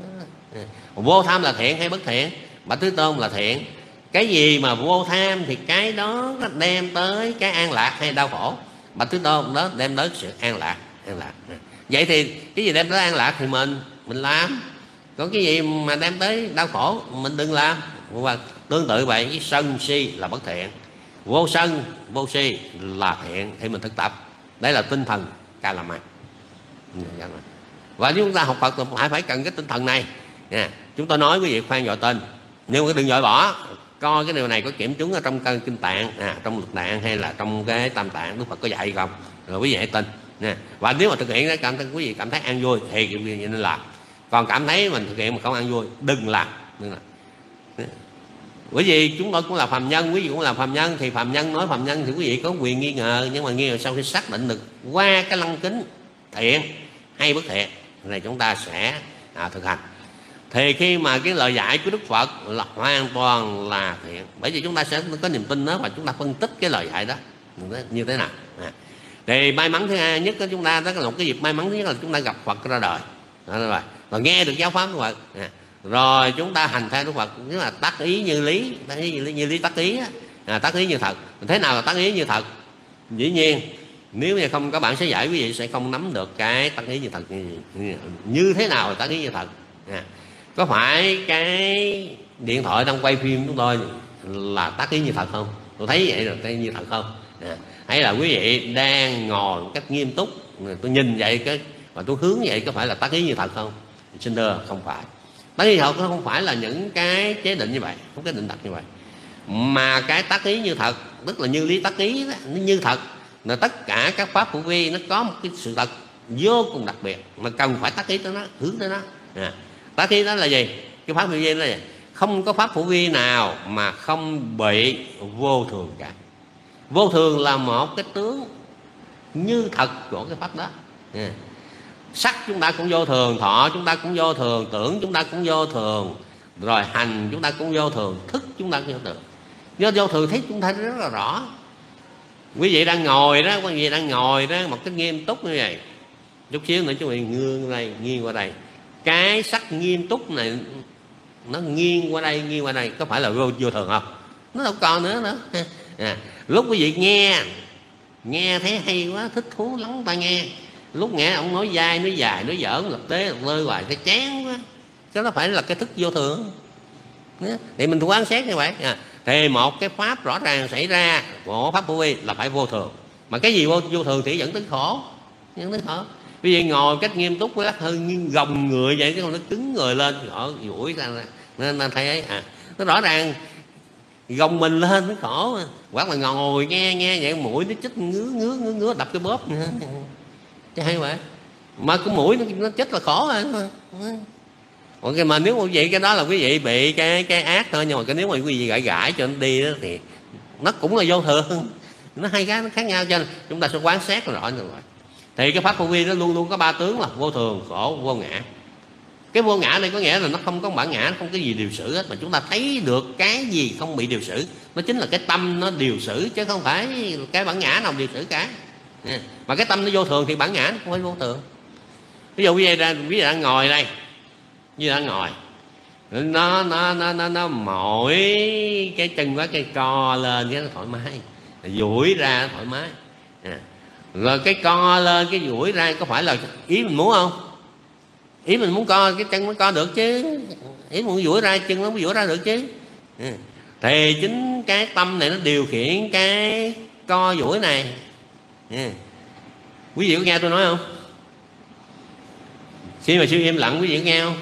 Vô tham là thiện hay bất thiện? Bạch Thế Tôn là thiện. Cái gì mà vô tham thì cái đó đem tới cái an lạc hay đau khổ? Bạch Thế Tôn đó đem tới sự an lạc, an lạc. Vậy thì cái gì đem tới an lạc thì mình mình làm, còn cái gì mà đem tới đau khổ mình đừng làm. Và tương tự vậy, với sân si là bất thiện, vô sân vô si là thiện, thì mình thực tập. Đấy là tinh thần Kalama. Và nếu chúng ta học Phật thì phải phải cần cái tinh thần này. Nha. Chúng tôi nói quý vị khoan dội tin, nhưng mà đừng dội bỏ. Coi cái điều này có kiểm chứng ở trong kinh tạng, à, trong lục tạng hay là trong cái tam tạng Đức Phật có dạy không, rồi quý vị hãy tin. Nha. Và nếu mà thực hiện cảm thấy quý vị cảm thấy an vui thì quý vị nên làm. Còn cảm thấy mình thực hiện mà không ăn vui, đừng làm, đừng làm. Bởi vì chúng tôi cũng là phàm nhân, quý vị cũng là phàm nhân, thì phàm nhân nói phàm nhân thì quý vị có quyền nghi ngờ, nhưng mà nghi ngờ sau khi xác định được qua cái lăng kính thiện hay bất thiện này chúng ta sẽ à, thực hành. thì khi mà cái lời dạy của Đức Phật là hoàn toàn là thiện. Bởi vì chúng ta sẽ có niềm tin đó và chúng ta phân tích cái lời dạy đó như thế nào. À. Thì may mắn thứ hai nhất của chúng ta, đó là một cái dịp may mắn thứ nhất là chúng ta gặp Phật ra đời, đó rồi, rồi nghe được giáo pháp của Phật, à. Rồi chúng ta hành theo Đức Phật, tức là tác ý như lý, tác ý như lý, như lý tác ý, à, tác ý như thật. Thế nào là tác ý như thật? Dĩ nhiên nếu như không có bản sẽ giải, quý vị sẽ không nắm được cái tác ý như thật như, như thế nào là tác ý như thật. À. Có phải cái điện thoại đang quay phim chúng tôi là tác ý như thật không? Tôi thấy vậy là tác ý như thật không? À. Hay là quý vị đang ngồi một cách nghiêm túc, tôi nhìn vậy cái và tôi hướng vậy, có phải là tác ý như thật không? Xin thưa không phải. Tác ý như thật nó không phải là những cái chế định như vậy, không cái định thật như vậy, mà cái tác ý như thật, tức là như lý tác ý đó, nó như thật là tất cả các pháp hữu vi nó có một cái sự thật vô cùng đặc biệt mà cần phải tác ý tới nó, hướng tới nó. À. Tác ý đó là gì? Cái pháp hữu vi đó là gì? Không có pháp hữu vi nào mà không bị vô thường cả. Vô thường là một cái tướng như thật của cái pháp đó. À. Sắc chúng ta cũng vô thường, thọ chúng ta cũng vô thường, tưởng chúng ta cũng vô thường, rồi hành chúng ta cũng vô thường, thức chúng ta cũng vô thường. Do vô thường thấy chúng ta rất là rõ. Quý vị đang ngồi đó, quý vị đang ngồi đó một cái nghiêm túc như vậy, chút xíu nữa chúng mình ngương đây, nghiêng qua đây, cái sắc nghiêm túc này nó nghiêng qua đây, nghiêng qua đây, có phải là vô, vô thường không? Nó đâu còn nữa nữa. À, lúc quý vị nghe nghe thấy hay quá, thích thú lắng tai nghe, lúc nghe ông nói dai, nói dài, nói giỡn, lập tế, lập lơi hoài, cái chán quá, cái đó phải là cái thức vô thường. Thì mình quán xét như vậy. À, thì một cái pháp rõ ràng xảy ra của pháp hữu vi là phải vô thường. Mà cái gì vô, vô thường thì dẫn tới khổ, dẫn tới khổ. Bây giờ ngồi cách nghiêm túc với hơi gồng người vậy, cái con nó cứng người lên, họ duỗi ra nên là thấy ấy. À, nó rõ ràng gồng mình lên nó khổ mà. Hoặc là ngồi nghe nghe vậy mũi nó chích ngứa ngứa ngứa ngứa đập cái bóp nữa. Chứ hay vậy. Mà cái mũi nó, nó chết là khổ rồi. Còn cái mà nếu quý vị cái đó là quý vị bị cái cái ác thôi, nhưng mà cái nếu mà quý vị gãi gãi cho nó đi đó thì nó cũng là vô thường. Nó hai cái nó khác nhau, cho nên chúng ta sẽ quán xét rõ như vậy. Thì cái pháp hữu vi nó luôn luôn có ba tướng là vô thường, khổ, vô ngã. Cái vô ngã này có nghĩa là nó không có bản ngã, nó không có gì điều xử hết, mà chúng ta thấy được cái gì không bị điều xử, nó chính là cái tâm nó điều xử, chứ không phải cái bản ngã nào điều xử cả. Mà cái tâm nó vô thường thì bản ngã nó không phải vô thường. Ví dụ quý vị đang, quý vị đang ngồi đây, quý vị đang ngồi, nó nó nó nó nó mỏi cái chân quá, cái co lên cái nó thoải mái, duỗi ra nó thoải mái. À. Rồi cái co lên cái duỗi ra có phải là ý mình muốn không? Ý mình muốn co cái chân mới co được chứ, ý muốn duỗi ra chân nó mới duỗi ra được chứ. À. Thì chính cái tâm này nó điều khiển cái co duỗi này. À. Quý vị có nghe tôi nói không? Khi mà siêu im lặng quý vị có nghe không?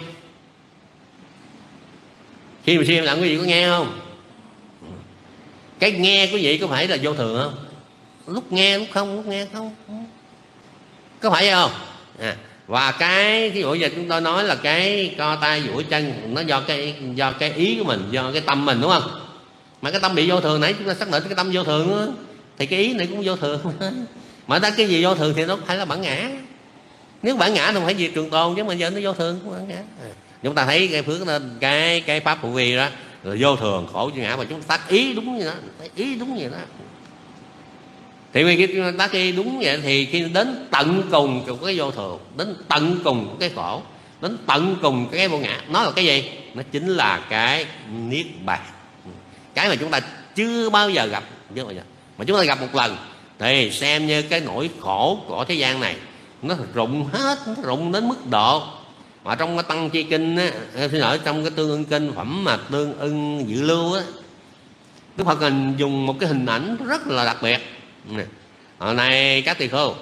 Khi mà siêu im lặng quý vị có nghe không? Cái nghe quý vị có phải là vô thường không? Lúc nghe lúc không, lúc nghe không, có phải không? À, và cái ví dụ giờ chúng tôi nói là cái co tay duỗi chân nó do cái do cái ý của mình, do cái tâm mình, đúng không? Mà cái tâm bị vô thường nãy chúng ta xác định cái tâm vô thường đó, thì cái ý này cũng vô thường. Mà ta cái gì vô thường thì nó phải là bản ngã. Nếu bản ngã thì phải gì trường tồn, chứ mà giờ nó vô thường của bản ngã. À, chúng ta thấy cái phước lên cái cái pháp hữu vi đó là vô thường, khổ, vô ngã, mà chúng ta tác ý đúng như đó, ý đúng như đó. Thì khi chúng ta tác ý đúng vậy thì khi đến tận cùng của cái vô thường, đến tận cùng của cái khổ, đến tận cùng cái vô ngã, nó là cái gì? Nó chính là cái niết bàn, cái mà chúng ta chưa bao giờ gặp, chưa bao giờ. Mà chúng ta gặp một lần thì xem như cái nỗi khổ của thế gian này nó rụng hết, nó rụng đến mức độ mà trong cái Tăng Chi Kinh á, xin lỗi, trong cái Tương Ưng Kinh phẩm mà Tương Ưng Dự Lưu á, Đức Phật hình dùng một cái hình ảnh rất là đặc biệt. Hồi này các tỳ khưu,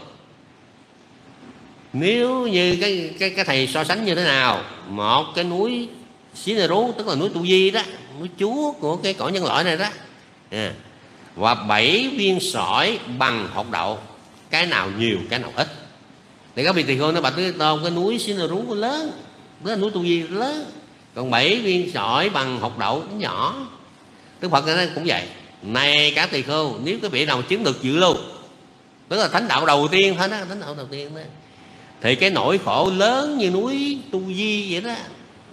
nếu như cái cái cái thầy so sánh như thế nào, một cái núi Sineru, tức là núi Tu Di đó, núi chúa của cái cõi nhân loại này đó, à, và bảy viên sỏi bằng hột đậu, cái nào nhiều cái nào ít. Thì các vị tỳ khưu nó bạch Thế Tôn, cái núi Sineru lớn, cái núi Tu Di lớn, còn bảy viên sỏi bằng hột đậu nó nhỏ. Đức Phật nói cũng vậy. Này các tỳ khưu, nếu cái vị nào chứng được Dự Lưu, tức là thánh đạo đầu tiên thôi đó, thánh đạo đầu tiên đó, thì cái nỗi khổ lớn như núi Tu Di vậy đó,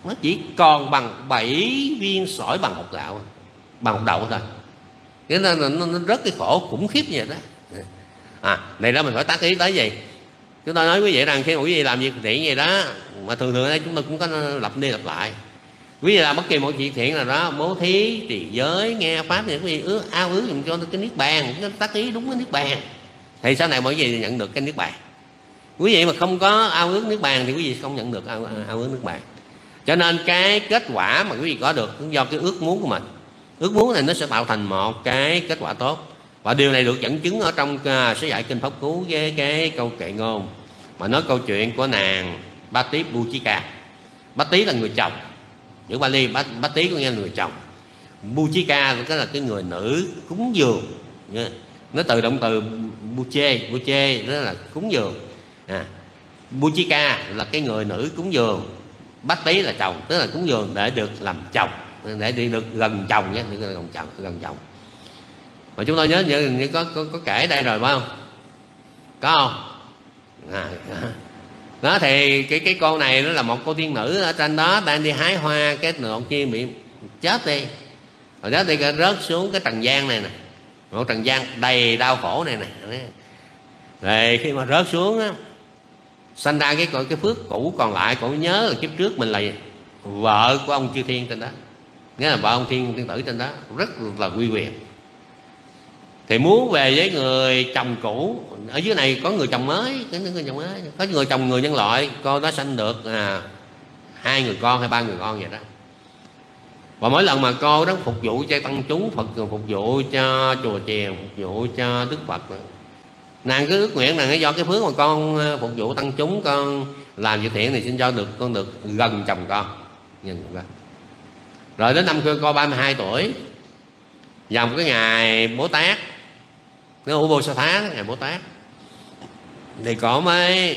nó chỉ còn bằng bảy viên sỏi bằng hột gạo, bằng hột đậu thôi. Thế nên là nó, nó rất cái khổ khủng khiếp như vậy đó. À, này đó mình phải tác ý tới gì. Chúng ta nói quý vị rằng khi mà quý vị làm việc thiện gì đó, mà thường thường ở đây chúng ta cũng có lặp đi lặp lại. Quý vị làm bất kỳ một việc thiện nào đó, bố thí, trì giới, nghe pháp thì quý vị ước ao ước dùng cho cái niết bàn, cái tác ý đúng cái niết bàn, thì sau này mọi người nhận được cái niết bàn. Quý vị mà không có ao ước niết bàn thì quý vị không nhận được ao, ao ước niết bàn. Cho nên cái kết quả mà quý vị có được do cái ước muốn của mình. Ước muốn này nó sẽ tạo thành một cái kết quả tốt. Và điều này được dẫn chứng ở trong uh, sớ giải kinh Pháp Cú với cái câu kệ ngôn mà nói câu chuyện của nàng Bát Tí Buchika. Bát Tí là người chồng, chữ Bali Bát, Bát Tí có nghĩa là người chồng. Buchika tức là cái người nữ cúng dường, nó từ động từ buche, buche đó là cúng dường. À, Buchika là cái người nữ cúng dường, Bát Tí là chồng, tức là cúng dường để được làm chồng, để đi được gần chồng nhé, được gần chồng, gần chồng. Mà chúng tôi nhớ như, như có, có có kể đây rồi phải không? Có không? À, đó thì cái cái cô này nó là một cô tiên nữ ở trên đó đang đi hái hoa, cái nộn kia bị chết đi, rồi đó thì rớt xuống cái trần gian này nè, một trần gian đầy đau khổ này nè. Rồi khi mà rớt xuống á, sanh ra cái cái phước cũ còn lại, cậu nhớ là kiếp trước mình là vợ của ông Chư Thiên trên đó, nghĩa là vợ ông Thiên Tiên Tử trên đó, rất là uy quyền. Thì muốn về với người chồng cũ, ở dưới này có người chồng mới, có người chồng mới, có người chồng người nhân loại, cô đó sanh được à, hai người con hay ba người con vậy đó. Và mỗi lần mà cô đó phục vụ cho tăng chúng Phật, phục vụ cho chùa chiền, phục vụ cho Đức Phật, nàng cứ ước nguyện là do cái phước mà con phục vụ tăng chúng, con làm việc thiện thì xin cho được con được gần chồng con. Rồi đến năm cô ba mươi hai tuổi, vào một cái ngày Bố Tát, cái U Bồ Sa Thá, ngày Bố Tát, thì cổ mới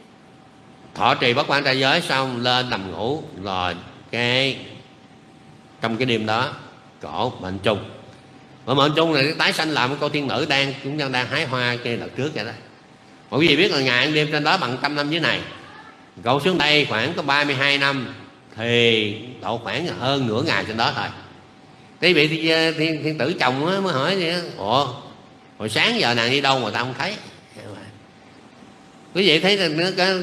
thọ trì Bát Quan Trai Giới xong lên nằm ngủ. Rồi cái trong cái đêm đó cổ bệnh chung, mà bệnh chung này tái sanh làm một cô tiên nữ đang cũng đang đang hái hoa kia đợt trước vậy đó. Mà quý vị biết là ngày đêm trên đó bằng trăm năm dưới này, cậu xuống đây khoảng có ba mươi hai năm thì độ khoảng hơn nửa ngày trên đó thôi. Thế vị thiên, thiên, thiên tử chồng mới hỏi vậy đó, ủa hồi sáng giờ nàng đi đâu mà ta không thấy? Quý vị thấy là cái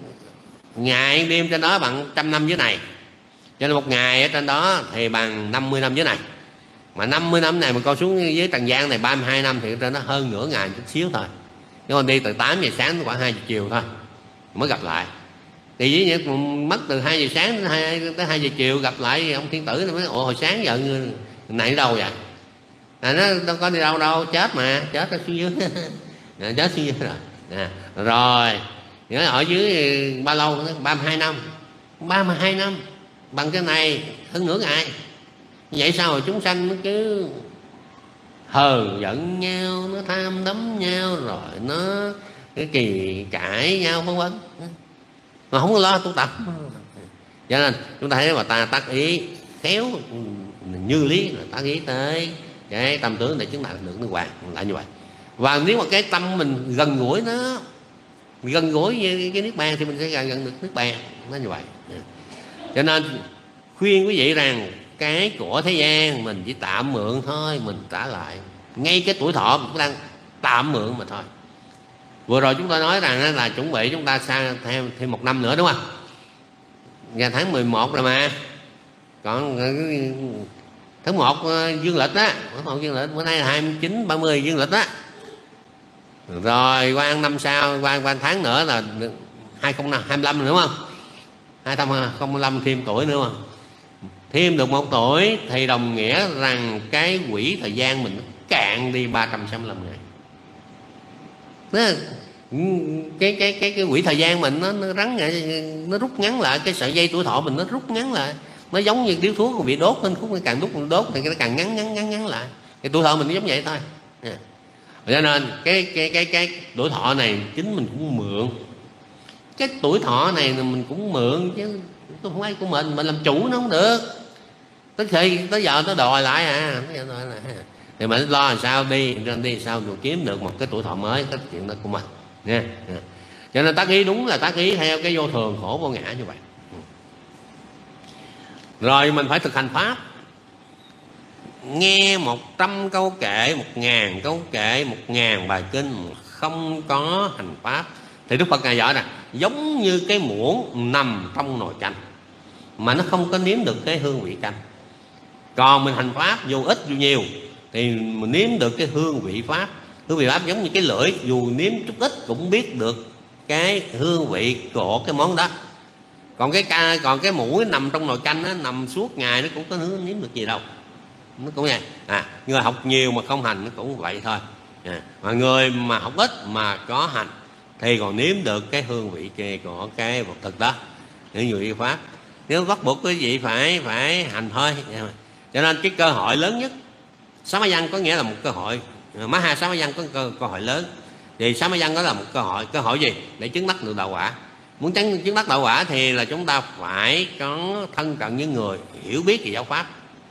ngày đêm trên đó bằng trăm năm dưới này, cho nên một ngày ở trên đó thì bằng năm mươi năm dưới này. Mà năm mươi năm này mà con xuống dưới trần gian này ba mươi hai năm thì trên đó hơn nửa ngày chút xíu thôi. Nhưng mà đi từ tám giờ sáng khoảng hai giờ chiều thôi mới gặp lại. Thì với mất từ hai giờ sáng đến hai, tới hai giờ chiều gặp lại ông thiên tử nó mới ủa hồi sáng giờ này đi đâu vậy? À, nó đâu có đi đâu đâu, chết mà, chết ở xuống dưới. Chết xuống dưới rồi. À, rồi nói ở dưới bao lâu? ba mươi hai năm. ba mươi hai năm bằng cái này hơn nửa ngày. Vậy sao mà chúng sanh nó cứ hờn giận nhau, nó tham đắm nhau, rồi nó cái kỳ cãi nhau vân vân, mà không có lo tu tập. Cho nên chúng ta thấy mà ta tác ý khéo như lý là tác ý tới cái tâm tướng để chúng ta được nước hoàng lại như vậy. Và nếu mà cái tâm mình gần gũi nó, gần gũi với cái nước bàn thì mình sẽ gần được nước bàn, nó như vậy. Cho nên khuyên quý vị rằng cái của thế gian mình chỉ tạm mượn thôi, mình trả lại. Ngay cái tuổi thọ cũng đang tạm mượn mà thôi. Vừa rồi chúng tôi nói rằng là chuẩn bị chúng ta sang thêm, thêm một năm nữa đúng không? Ngày tháng mười một rồi mà. Còn tháng một dương lịch á, tháng một dương lịch, bữa nay là hai mươi chín, ba mươi dương lịch á. Rồi qua năm sau, qua, qua tháng nữa là hai không hai lăm rồi đúng không? hai không hai lăm thêm tuổi nữa mà. Thêm được một tuổi thì đồng nghĩa rằng cái quỹ thời gian mình cạn đi ba trăm sáu mươi lăm ngày. Nó, cái cái cái cái quỹ thời gian mình nó, nó rắn nó rút ngắn lại, cái sợi dây tuổi thọ mình nó rút ngắn lại. Nó giống như điếu thuốc bị đốt lên, khúc càng đốt đốt thì nó càng ngắn ngắn ngắn ngắn lại. Cái tuổi thọ mình nó giống vậy thôi. Yeah. Cho nên cái cái cái cái tuổi thọ này chính mình cũng mượn. Cái tuổi thọ này mình cũng mượn chứ không phải của mình, mình làm chủ nó không được. Tới khi tới giờ nó đòi lại à, tới giờ đòi lại à. Thì mình lo làm sao đi, đi sao được kiếm được một cái tuổi thọ mới, cái chuyện đó của mình nha. Yeah. Cho nên tác ý đúng là tác ý theo cái vô thường khổ vô ngã như vậy. Rồi mình phải thực hành pháp. Nghe một trăm câu kệ, một ngàn câu kệ, một ngàn bài kinh, không có hành pháp thì Đức Phật Ngài dạy nè, giống như cái muỗng nằm trong nồi canh mà nó không có nếm được cái hương vị canh. Còn mình hành pháp dù ít dù nhiều thì mình nếm được cái hương vị pháp. Hương vị pháp giống như cái lưỡi, dù nếm chút ít cũng biết được cái hương vị của cái món đó. Còn cái ca, còn cái mũi nằm trong nồi canh nó nằm suốt ngày nó cũng có nếm được gì đâu. Nó cũng vậy. À, người học nhiều mà không hành nó cũng vậy thôi. À, mà người mà học ít mà có hành thì còn nếm được cái hương vị kia của cái vật thực đó. Những người pháp nếu bắt buộc quý vị phải phải hành thôi. Cho nên cái cơ hội lớn nhất Sáu Ma Văn có nghĩa là một cơ hội, Má Ha Sáu Ma Văn có cơ, cơ hội lớn. Vì Sáu Ma Văn đó là một cơ hội. Cơ hội gì? Để chứng đắc được đạo quả. Muốn chứng, chứng đắc đạo quả thì là chúng ta phải có thân cận những người hiểu biết về giáo pháp,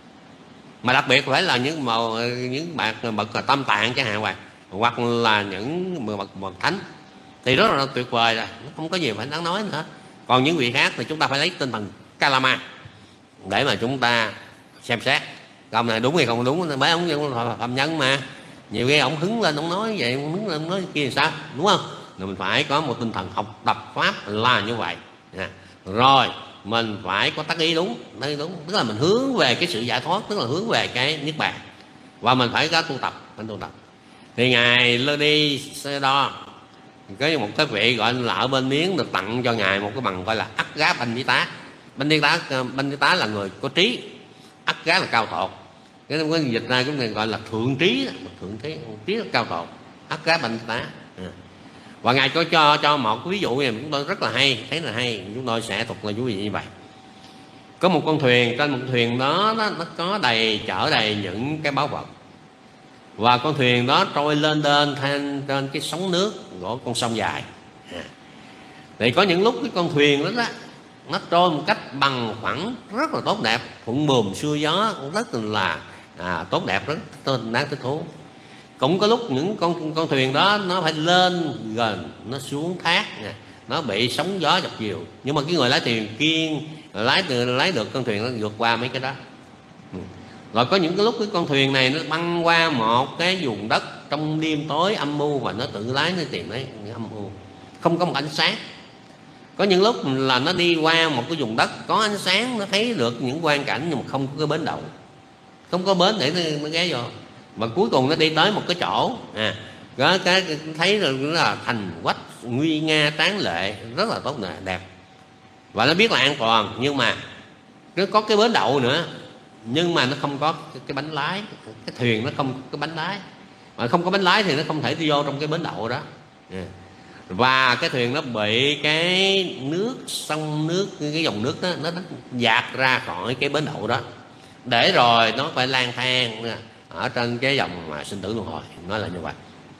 mà đặc biệt phải là những màu, những bậc bậc là tâm tạng chẳng hạn vậy, hoặc là những bậc bậc thánh thì rất là tuyệt vời rồi, nó không có gì phải đáng nói nữa. Còn những vị khác thì chúng ta phải lấy tinh thần Kalama để mà chúng ta xem xét câu này đúng hay không đúng. Mấy ông phạm nhân mà nhiều khi ông hứng lên ông nói vậy, ông hứng lên ông nói kia thì sao, đúng không? Rồi mình phải có một tinh thần học tập pháp là như vậy. À, rồi mình phải có tác ý đúng, tác ý đúng tức là mình hướng về cái sự giải thoát, tức là hướng về cái niết bàn, và mình phải có tu tập, phải tu tập. Thì ngài Lodi Sayadaw có một cái vị gọi là ở bên Miến được tặng cho ngài một cái bằng gọi là Ắt Gá Banh Đi Tá. Banh Đi Tá, Banh Đi Tá là người có trí, Ắt Gá là cao thọ. Cái dịch ra cái này gọi là thượng trí, thượng trí, trí là cao thọ, Ắt Gá Banh Đi Tá. À. Và ngài có cho cho một cái ví dụ này chúng tôi rất là hay, thấy là hay, chúng tôi sẽ thuật là quý vị như vậy. Có một con thuyền, trên một thuyền đó nó, nó có đầy chở đầy những cái báu vật, và con thuyền đó trôi lên lên trên, trên cái sóng nước của con sông dài. À. Thì có những lúc cái con thuyền đó, đó nó trôi một cách bằng phẳng rất là tốt đẹp, thuận buồm xuôi gió, rất là à, tốt đẹp, rất đáng thích thú. Cũng có lúc những con con thuyền đó nó phải lên gần, nó xuống thác, nó bị sóng gió dọc dìu, nhưng mà cái người lái thuyền kiên lái từ lái được con thuyền nó vượt qua mấy cái đó. Rồi có những cái lúc cái con thuyền này nó băng qua một cái vùng đất trong đêm tối âm mưu, và nó tự lái nó tìm thấy âm mưu, không có một ánh sáng. Có những lúc là nó đi qua một cái vùng đất có ánh sáng, nó thấy được những quang cảnh, nhưng mà không có cái bến đậu, không có bến để nó ghé vô. Mà cuối cùng nó đi tới một cái chỗ, à, có cái thấy là, là thành quách nguy nga tráng lệ, rất là tốt đẹp, và nó biết là an toàn, nhưng mà nó có cái bến đậu nữa, nhưng mà nó không có cái, cái bánh lái, cái thuyền nó không có cái bánh lái, mà không có bánh lái thì nó không thể đi vô trong cái bến đậu đó. À. Và cái thuyền nó bị cái nước sông nước, cái dòng nước đó nó, nó dạt ra khỏi cái bến đậu đó, để rồi nó phải lang thang ở trên cái dòng mà sinh tử luân hồi, nói là như vậy.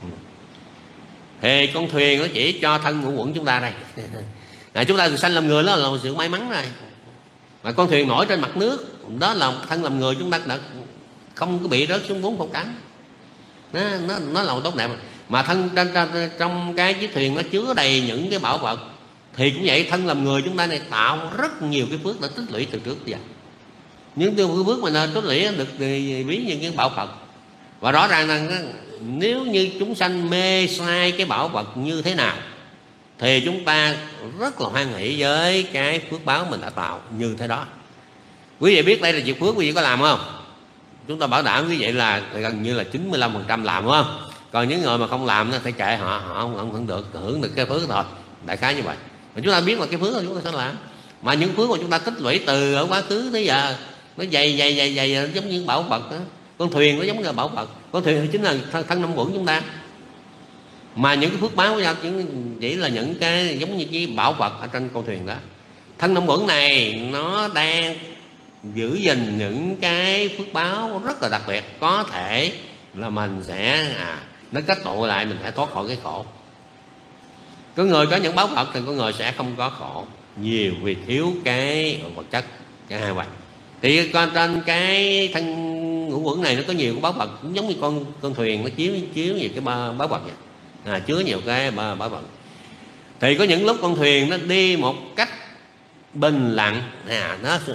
Thì con thuyền nó chỉ cho thân ngũ quẩn chúng ta đây. À, chúng ta được sanh làm người đó là một sự may mắn rồi. Mà con thuyền nổi trên mặt nước đó là thân làm người chúng ta đã không có bị rớt xuống bốn phong cảnh. Nó nó nó là một tốt đẹp. Mà thân trong, trong, trong cái chiếc thuyền nó chứa đầy những cái bảo vật, thì cũng vậy, thân làm người chúng ta này tạo rất nhiều cái phước đã tích lũy từ trước giờ. Những cái phước mà nên tích lũy được ví như cái bảo vật. Và rõ ràng là nếu như chúng sanh mê sai cái bảo vật như thế nào thì chúng ta rất là hoan hỷ với cái phước báo mình đã tạo như thế đó. Quý vị biết đây là chuyện phước, quý vị có làm không? Chúng ta bảo đảm quý vị là gần như là chín mươi lăm phần trăm làm, đúng không? Còn những người mà không làm nó phải kệ họ, họ không, không hưởng được hưởng được cái phước thôi, đại khái như vậy. Mà chúng ta biết là cái phước là chúng ta sẽ làm. Mà những phước mà chúng ta tích lũy từ ở quá khứ tới giờ nó dày dày dày dày giống như bảo vật đó. Con thuyền nó giống như bảo vật, con thuyền chính là thân, thân năm quẩn chúng ta. Mà những cái phước báo của chỉ là những cái giống như cái bảo vật ở trên con thuyền đó. Thân năm quẩn này nó đang giữ gìn những cái phước báo rất là đặc biệt, có thể là mình sẽ à, nó kết tụ lại, mình sẽ thoát khỏi cái khổ. Có người có những báo vật thì có người sẽ không có khổ nhiều vì thiếu cái vật chất, cả hai vậy. Thì con trên cái thân ngũ quẩn này nó có nhiều cái báo vật, cũng giống như con con thuyền nó chiếu chiếu nhiều cái báo vật vậy. À, chứa nhiều cái báo vật. Thì có những lúc con thuyền nó đi một cách bình lặng, à, nó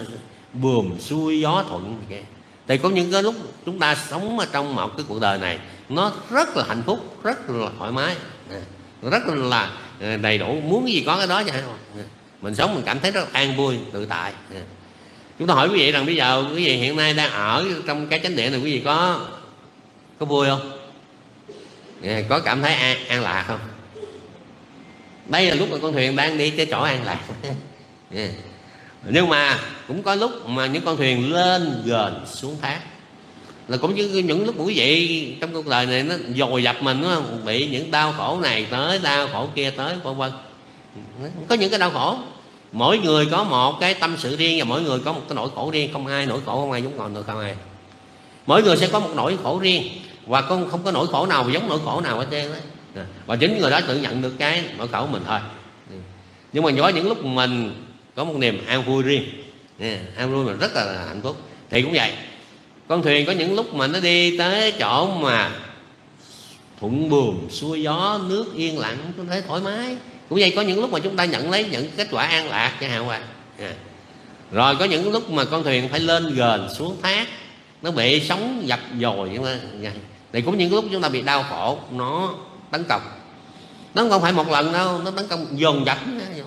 buồm xuôi gió thuận. Thì có những cái lúc chúng ta sống ở trong một cái cuộc đời này nó rất là hạnh phúc, rất là thoải mái, rất là đầy đủ, muốn cái gì có cái đó chứ. Mình sống mình cảm thấy rất là an vui, tự tại. Chúng ta hỏi quý vị rằng bây giờ quý vị hiện nay đang ở trong cái chánh điện này, quý vị có có vui không? Có cảm thấy an, an lạc không? Đây là lúc mà con thuyền đang đi cái chỗ an lạc. Nhưng mà cũng có lúc mà những con thuyền lên gần xuống thác, là cũng như những lúc quý vị trong cuộc đời này nó dồi dập mình, đúng không? Bị những đau khổ này tới, đau khổ kia tới, vân vân. Có những cái đau khổ, mỗi người có một cái tâm sự riêng, và mỗi người có một cái nỗi khổ riêng. Không ai nỗi khổ không ai giống còn được không ai. Mỗi người sẽ có một nỗi khổ riêng, và không, không có nỗi khổ nào giống nỗi khổ nào hết trơn đấy. Và chính người đó tự nhận được cái nỗi khổ của mình thôi. Nhưng mà có những lúc mình có một niềm an vui riêng, an vui mình rất là hạnh phúc. Thì cũng vậy, con thuyền có những lúc mà nó đi tới chỗ mà thuận buồm xuôi gió, nước yên lặng, tôi thấy thoải mái. Cũng vậy, có những lúc mà chúng ta nhận lấy những kết quả an lạc chẳng hạn vậy. Rồi có những lúc mà con thuyền phải lên gần xuống thác, nó bị sóng dập dồi. Thì cũng những lúc chúng ta bị đau khổ, nó tấn công. Nó không phải một lần đâu, nó tấn công dồn dập.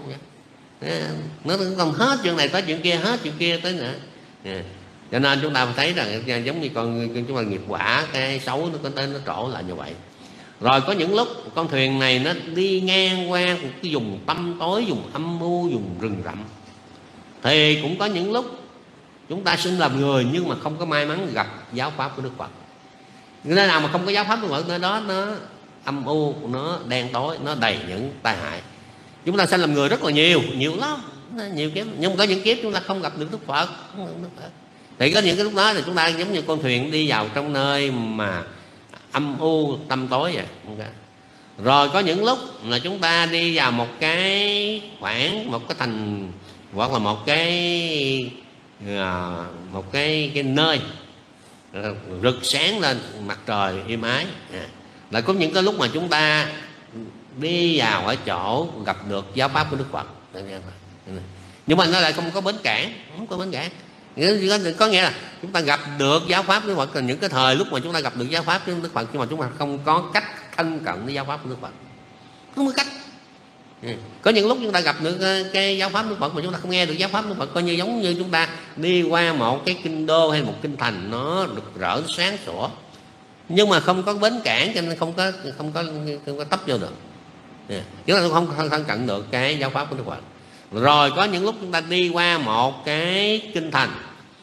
Nó tấn công hết chuyện này tới chuyện kia, hết chuyện kia tới nữa. Cho nên chúng ta thấy rằng giống như con chúng ta nghiệp quả, cái xấu nó có tới nó trổ là như vậy. Rồi có những lúc con thuyền này nó đi ngang qua một cái vùng tăm tối, vùng âm u, vùng rừng rậm. Thì cũng có những lúc chúng ta sinh làm người nhưng mà không có may mắn gặp giáo pháp của Đức Phật. Nơi nào mà không có giáo pháp của Đức Phật, nơi đó nó âm u, nó đen tối, nó đầy những tai hại. Chúng ta sinh làm người rất là nhiều, nhiều lắm, nhiều kiếp. Nhưng mà có những kiếp chúng ta không gặp được Đức Phật. Thì có những cái lúc đó thì chúng ta giống như con thuyền đi vào trong nơi mà âm u tăm tối vậy. Rồi có những lúc là chúng ta đi vào một cái khoảng, một cái thành, hoặc là một cái một cái cái nơi rực sáng lên, mặt trời êm ái. Là có những cái lúc mà chúng ta đi vào ở chỗ gặp được giáo pháp của Đức Phật. Nhưng mà nó lại không có bến cảng, không có bến cảng. Có nghĩa là chúng ta gặp được giáo pháp của Đức Phật, những cái thời lúc mà chúng ta gặp được giáo pháp của Đức Phật, nhưng mà chúng ta không có cách thân cận với giáo pháp của Đức Phật, không có cách. Có những lúc chúng ta gặp được cái giáo pháp của Đức Phật mà chúng ta không nghe được giáo pháp của Đức Phật, coi như giống như chúng ta đi qua một cái kinh đô hay một kinh thành nó rực rỡ sáng sủa, nhưng mà không có bến cảng, cho nên không có không có không có tấp vô được. Chúng ta không thân cận được cái giáo pháp của Đức Phật. Rồi có những lúc chúng ta đi qua một cái kinh thành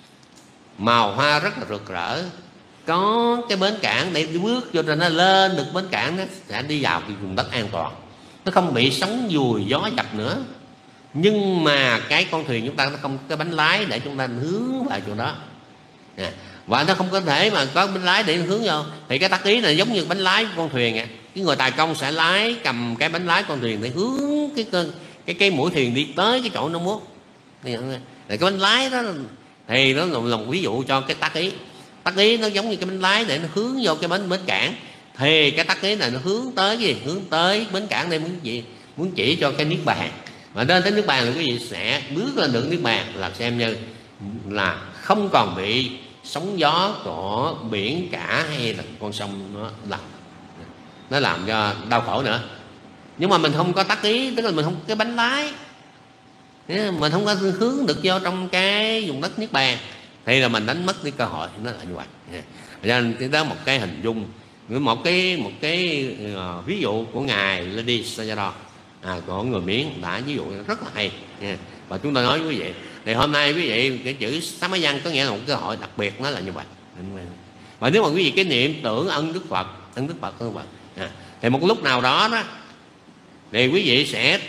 màu hoa rất là rực rỡ, có cái bến cảng để bước vô, cho nó lên được bến cảng, nó sẽ đi vào cái vùng đất an toàn, nó không bị sóng dùi gió dập nữa. Nhưng mà cái con thuyền chúng ta nó không có cái bánh lái để chúng ta hướng vào chỗ đó, và nó không có thể mà có bánh lái để hướng vô. Thì cái tác ý này giống như bánh lái của con thuyền. Cái người tài công sẽ lái cầm cái bánh lái con thuyền để hướng cái cơn cái cái mũi thuyền đi tới cái chỗ nó muốn. Thì cái bánh lái đó thì nó là một ví dụ cho cái tác ý. Tác ý nó giống như cái bánh lái để nó hướng vô cái bến bến cảng. Thì cái tác ý này nó hướng tới gì? Hướng tới bến cảng đây muốn gì? Muốn chỉ cho cái niết bàn. Và đến tới niết bàn là quý vị sẽ bước lên được niết bàn, là xem như là không còn bị sóng gió của biển cả hay là con sông nó làm nó làm cho đau khổ nữa. Nhưng mà mình không có tác ý, tức là mình không có cái bánh lái, mình không có hướng được vô trong cái vùng đất niết bàn, thì là mình đánh mất cái cơ hội. Nó là như vậy. Cho nên đó một cái hình dung, một cái một cái uh, ví dụ của ngài Ledi Sayadaw, à, của người Miến đã ví dụ rất là hay. Và chúng tôi nói với quý vị, thì hôm nay quý vị cái chữ Sám Mái Văn có nghĩa là một cơ hội đặc biệt, nó là như vậy. Và nếu mà quý vị cái niệm tưởng ân Đức Phật, ân Đức Phật, ân Đức Phật, à, thì một lúc nào đó đó thì quý vị sẽ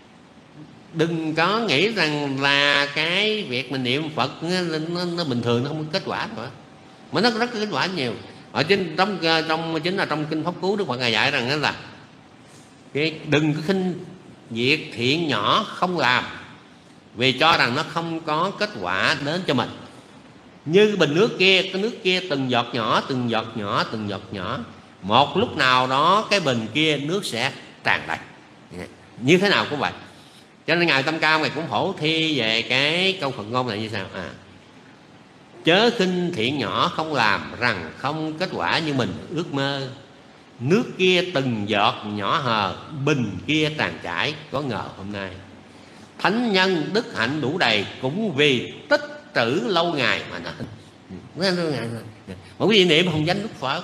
đừng có nghĩ rằng là cái việc mình niệm Phật nó, nó, nó bình thường, nó không có kết quả nữa, mà nó rất có kết quả nhiều. Ở trên trong trong chính là trong kinh Pháp Cú, Đức Phật ngài dạy rằng là cái đừng có khinh việc thiện nhỏ không làm, vì cho rằng nó không có kết quả đến cho mình. Như bình nước kia, cái nước kia từng giọt nhỏ, từng giọt nhỏ, từng giọt nhỏ, một lúc nào đó cái bình kia nước sẽ tràn đầy. Như thế nào cũng vậy. Cho nên ngài Tâm Cao ngài cũng phổ thi về cái câu Phật ngôn này như sao? À, Chớ khinh thiện nhỏ không làm, rằng không kết quả như mình ước mơ. Nước kia từng giọt nhỏ hờ, bình kia tràn chảy có ngờ hôm nay. Thánh nhân đức hạnh đủ đầy, cũng vì tích trữ lâu ngày mà nên. Một quý vị niệm hồng danh Đức Phật.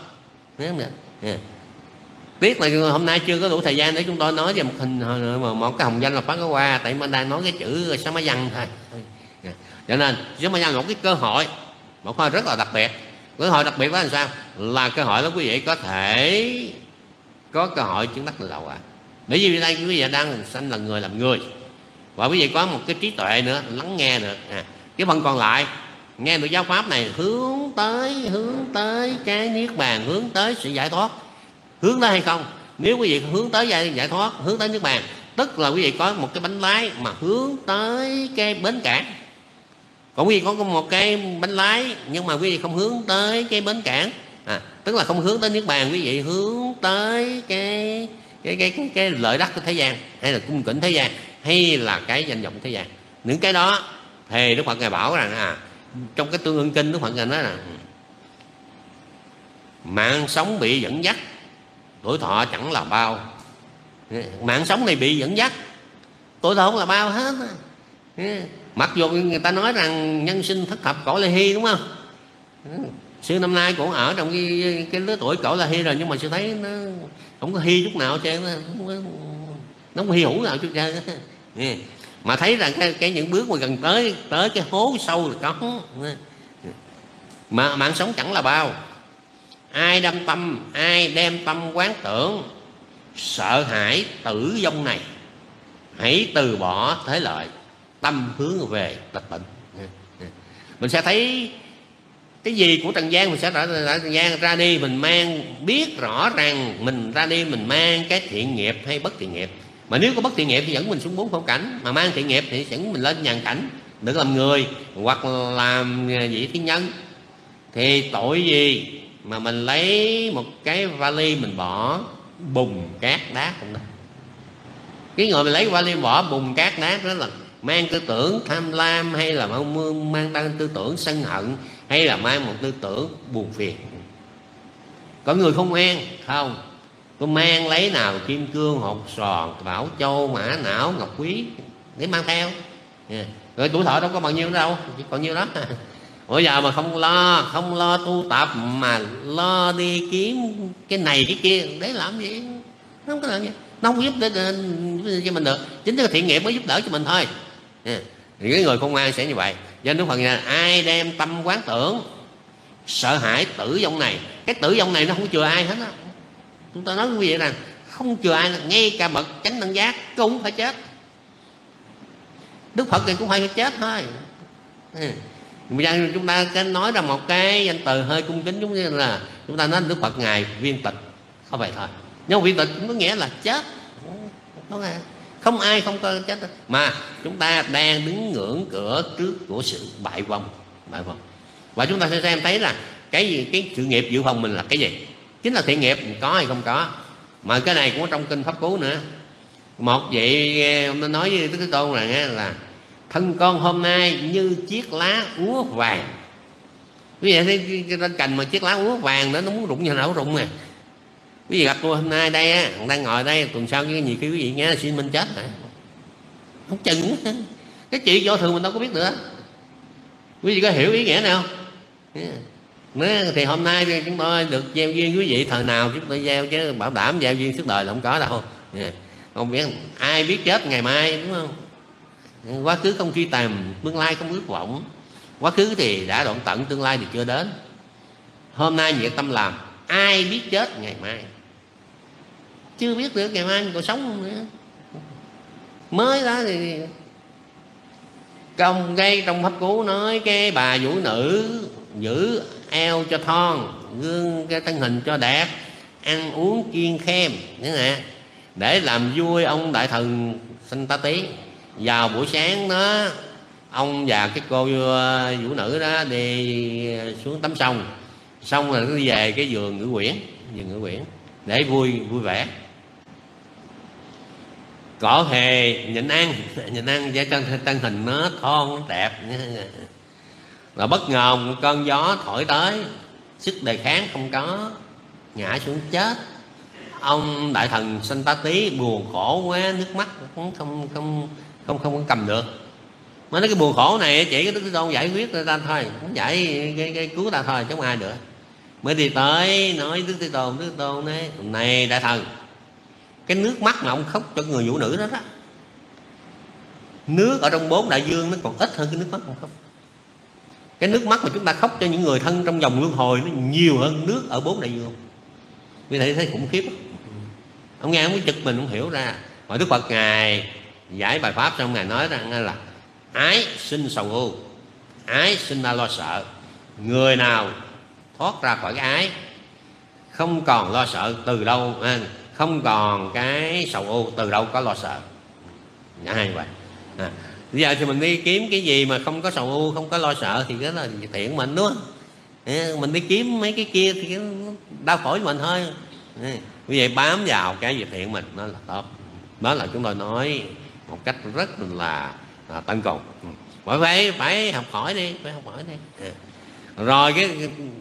Tiếc là hôm nay chưa có đủ thời gian để chúng tôi nói về một hình một cái hồng danh là Pháp Có Qua, tại mình đang nói cái chữ Sám Ma Văn thôi. Cho nên Sám Ma Văn là một cái cơ hội, một cơ hội rất là đặc biệt. Cơ hội đặc biệt đó là sao? Là cơ hội đó quý vị có thể có cơ hội chứng đắc từ đầu à. Bởi vì đây quý vị đang sanh là người làm người, và quý vị có một cái trí tuệ nữa, lắng nghe được à. Cái phần còn lại nghe được giáo pháp này hướng tới hướng tới cái niết bàn, hướng tới sự giải thoát. Hướng tới hay không? Nếu quý vị hướng tới giải, giải thoát, hướng tới niết bàn, tức là quý vị có một cái bánh lái mà hướng tới cái bến cảng. Còn quý vị có một cái bánh lái nhưng mà quý vị không hướng tới cái bến cảng à, tức là không hướng tới niết bàn, quý vị hướng tới cái cái cái cái, cái lợi đắc của thế gian, hay là cung kính thế gian, hay là cái danh vọng thế gian. Những cái đó thì Đức Phật ngài bảo rằng à, trong cái Tương Ưng Kinh Đức Phật ngài nói là mạng sống bị dẫn dắt, tuổi thọ chẳng là bao. Mạng sống này bị dẫn dắt, tuổi thọ không là bao hết. Mặc dù người ta nói rằng nhân sinh thất thập cổ la hy, đúng không? Sư năm nay cũng ở trong cái, cái lứa tuổi cổ la hy rồi, nhưng mà sư thấy nó không có hy chút nào chứ, nó không có, nó không có hy hữu nào chút trơn. Mà thấy rằng cái, cái những bước mà gần tới tới cái hố sâu là có. Mà mạng sống chẳng là bao. Ai đem tâm ai đem tâm quán tưởng, sợ hãi tử vong này, hãy từ bỏ thế lợi, tâm hướng về tịch tịnh. Mình sẽ thấy cái gì của trần gian, mình sẽ ra trần gian ra đi, mình mang biết rõ ràng mình ra đi mình mang cái thiện nghiệp hay bất thiện nghiệp. Mà nếu có bất thiện nghiệp thì dẫn mình xuống bốn khổ cảnh, mà mang thiện nghiệp thì dẫn mình lên nhàn cảnh, được làm người hoặc làm vị thiên nhân. Thì tội gì mà mình lấy một cái vali mình bỏ bùn cát đá không đó. Cái người mình lấy vali bỏ bùn cát đá đó là mang tư tưởng tham lam, hay là mang tăng tư tưởng sân hận, hay là mang một tư tưởng buồn phiền. Có người không an không, tôi mang lấy nào kim cương, hột sòn, bảo châu, mã não, ngọc quý để mang theo. Yeah. Rồi tuổi thọ đâu có bao nhiêu đâu, chỉ còn nhiêu đó. Bây giờ mà không lo không lo tu tập, mà lo đi kiếm cái này cái kia để làm gì? Nó không có làm gì, nó không giúp để, để, để cho mình được. Chính cái thiện nghiệp mới giúp đỡ cho mình thôi. Yeah. Thì cái người không an sẽ như vậy. Do Đức Phật là ai đem tâm quán tưởng, sợ hãi tử vong này. Cái tử vong này nó không chừa ai hết á. Chúng ta nói quý vị rằng không chừa ai, ngay cả bậc chánh đẳng giác cũng phải chết. Đức Phật thì cũng phải chết thôi. Ừ. Bây giờ chúng ta nói ra một cái danh từ hơi cung kính, giống như là chúng ta nói Đức Phật ngài viên tịch, không phải thôi. Nhưng viên tịch cũng có nghĩa là chết. Không, không ai không có chết, mà chúng ta đang đứng ngưỡng cửa trước của sự bại vong, bại vong. Và chúng ta sẽ xem thấy là cái gì, cái sự nghiệp dự phòng mình là cái gì, chính là thiện nghiệp, có hay không có. Mà cái này cũng trong kinh Pháp Cú nữa. Một vị nó nói với Đức Thế Tôn rằng là thân con hôm nay như chiếc lá úa vàng. Quý vị thấy cái trên cành mà chiếc lá úa vàng đó, nó muốn rụng như nào rụng nè. Quý vị gặp tôi hôm nay đây á, đang ngồi đây, tuần sau cái gì khi quý vị nghe là xin minh chết hả? Không chừng. Cái chuyện vô thường mình đâu có biết nữa. Quý vị có hiểu ý nghĩa nào không? Nói, thì hôm nay chúng tôi được gieo duyên quý vị, thời nào chúng tôi gieo, chứ bảo đảm gieo duyên suốt đời là không có đâu. Không biết ai biết chết ngày mai, đúng không? Quá khứ không truy tầm, tương lai không ước vọng. Quá khứ thì đã đoạn tận, tương lai thì chưa đến. Hôm nay nhiệt tâm làm, ai biết chết ngày mai? Chưa biết được ngày mai mình còn sống không nữa. Mới đó thì trong cái trong Pháp Cú nói cái bà vũ nữ giữ eo cho thon, gương cái thân hình cho đẹp, ăn uống kiêng khem nữa nè, để làm vui ông đại thần Sanh Ta Tí. Vào buổi sáng đó, ông và cái cô vũ nữ đó đi xuống tắm sông, xong rồi đi về cái vườn Ngự Quyển, vườn Ngự Quyển để vui vui vẻ. Cỏ hề nhịn ăn, nhịn ăn cho thân hình nó thon nó đẹp. Là bất ngờ một cơn gió thổi tới, sức đề kháng không có, ngã xuống chết. Ông đại thần Sanh Tá Tý buồn khổ quá, nước mắt cũng không không không không có cầm được. Mà nói cái buồn khổ này chỉ cái Đức Thế Tôn giải quyết ta thôi, cũng giải cái, cái cứu ta thôi chứ không ai nữa. Mới đi tới nói Đức Thế Tôn, Đức Thế Tôn nói: này đại thần, cái nước mắt mà ông khóc cho người phụ nữ đó đó, nước ở trong bốn đại dương nó còn ít hơn cái nước mắt ông khóc. Cái nước mắt mà chúng ta khóc cho những người thân trong vòng luân hồi nó nhiều hơn nước ở bốn đại dương. Vì thế thấy khủng khiếp. Ông nghe ông mới chực mình, ông hiểu ra. Hỏi Đức Phật Ngài giải bài pháp xong, Ngài nói rằng là ái sinh sầu ưu, ái sinh ra lo sợ. Người nào thoát ra khỏi cái ái, không còn lo sợ từ đâu, không còn cái sầu ưu, từ đâu có lo sợ. Nhã hay vậy. À, bây giờ thì mình đi kiếm cái gì mà không có sầu ưu, không có lo sợ thì đó là thiện mình, đúng không? À, mình đi kiếm mấy cái kia thì đau khổ mình thôi. À, vì vậy bám vào cái việc thiện mình nó là tốt. Đó là chúng tôi nói một cách rất là, là tận cùng. Bởi vậy phải học hỏi đi, phải học hỏi đi. À. Rồi cái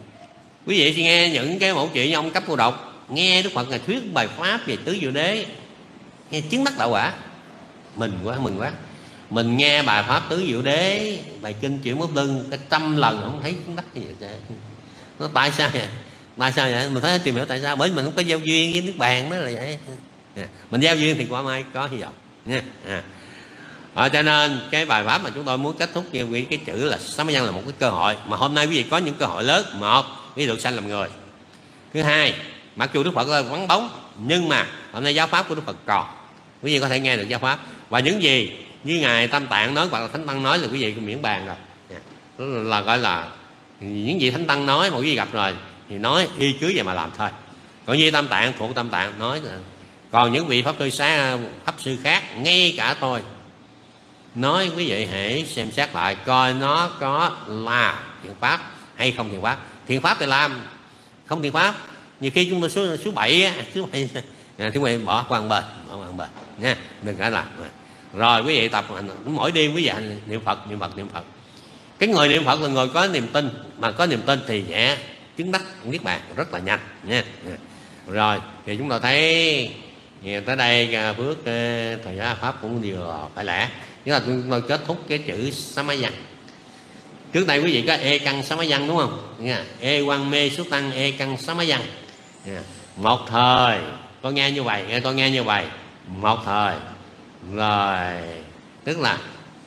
quý vị sẽ nghe những cái mẫu chuyện như ông Cấp Cô Độc, nghe Đức Phật Ngài thuyết bài pháp về tứ diệu đế, nghe chứng đắc đạo quả, mừng quá mừng quá. Mình nghe bài pháp tứ diệu đế, bài kinh Chuyển Pháp Luân cái trăm lần không thấy chứng đắc gì vậy. Nó tại sao vậy? Tại sao vậy? Mình phải tìm hiểu tại sao. Bởi mình không có giao duyên với Niết Bàn, đó là vậy. À, mình giao duyên thì qua mai có hy vọng nha. À. À, cho nên cái bài pháp mà chúng tôi muốn kết thúc với cái chữ là Sám Văn là một cái cơ hội mà hôm nay quý vị có những cơ hội lớn. Một, quý vị được sanh làm người. Thứ hai, mặc dù Đức Phật là vắng bóng nhưng mà hôm nay giáo pháp của Đức Phật còn, quý vị có thể nghe được giáo pháp. Và những gì như Ngài Tam Tạng nói hoặc là Thánh Tăng nói là quý vị miễn bàn rồi. Đó là gọi là những gì Thánh Tăng nói mà quý vị gặp rồi thì nói y cứ vậy mà làm thôi. Còn như Tam Tạng thuộc Tam Tạng nói. Còn những vị pháp sư xá pháp sư khác, ngay cả tôi nói quý vị hãy xem xét lại coi nó có là thiện pháp hay không thiện pháp. Thiện pháp thì làm, không thiện pháp nhiều khi chúng tôi số số bảy á, số bảy chúng tôi bỏ qua một bên, bỏ qua một bên nha, đừng có làm. Rồi quý vị tập mỗi đêm quý vị niệm Phật, niệm Phật, niệm Phật. Cái người niệm Phật là người có niềm tin, mà có niềm tin thì sẽ chứng đắc Niết Bàn rất là nhanh nha. Rồi thì chúng ta thấy tới đây phước thời gian pháp cũng vừa phải lẽ. Chúng ta chúng tôi kết thúc cái chữ Sám Văn. Trước đây quý vị có e căn Sám Văn đúng không? Nha. E quan mê xuất tăng e căn Sám Văn. Một thời tôi nghe như vậy, tôi nghe như vậy. Một thời rồi tức là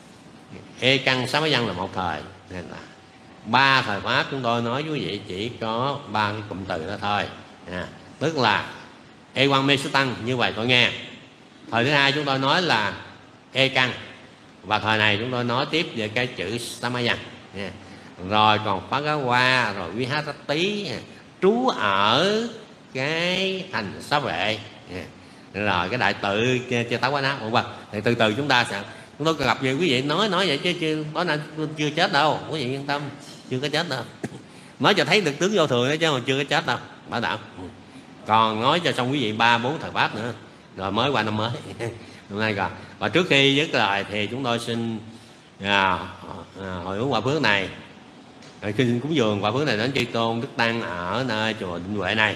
e căn Sám Văn là một thời, nên là ba thời pháp chúng tôi nói quý vị chỉ có ba cái cụm từ đó thôi. À, tức là e quan mê xuất tăng như vậy tôi nghe. Thời thứ hai chúng tôi nói là e căn, và thời này chúng tôi nói tiếp về cái chữ Sám Văn. Yeah. Rồi còn Phá Cá Hoa, rồi Quý Hát Rách Tí, trú ở cái thành Xá Vệ. Yeah. Rồi cái đại tự Chư Tá Quá Ná, thì từ từ chúng ta sẽ chúng tôi gặp về quý vị nói nói vậy chứ chưa nói là chưa chết đâu, quý vị yên tâm, chưa có chết đâu. Nói cho thấy được tướng vô thường đó chứ mà chưa có chết đâu, bảo đảm. Còn nói cho xong quý vị ba bốn thời pháp nữa, rồi mới qua năm mới. Hôm nay rồi. Và trước khi dứt lời thì chúng tôi xin à, à, hồi hướng quả phước này, khi xin cúng dường quả phước này đến Chư Tôn Đức Tăng ở nơi chùa Định Huệ này,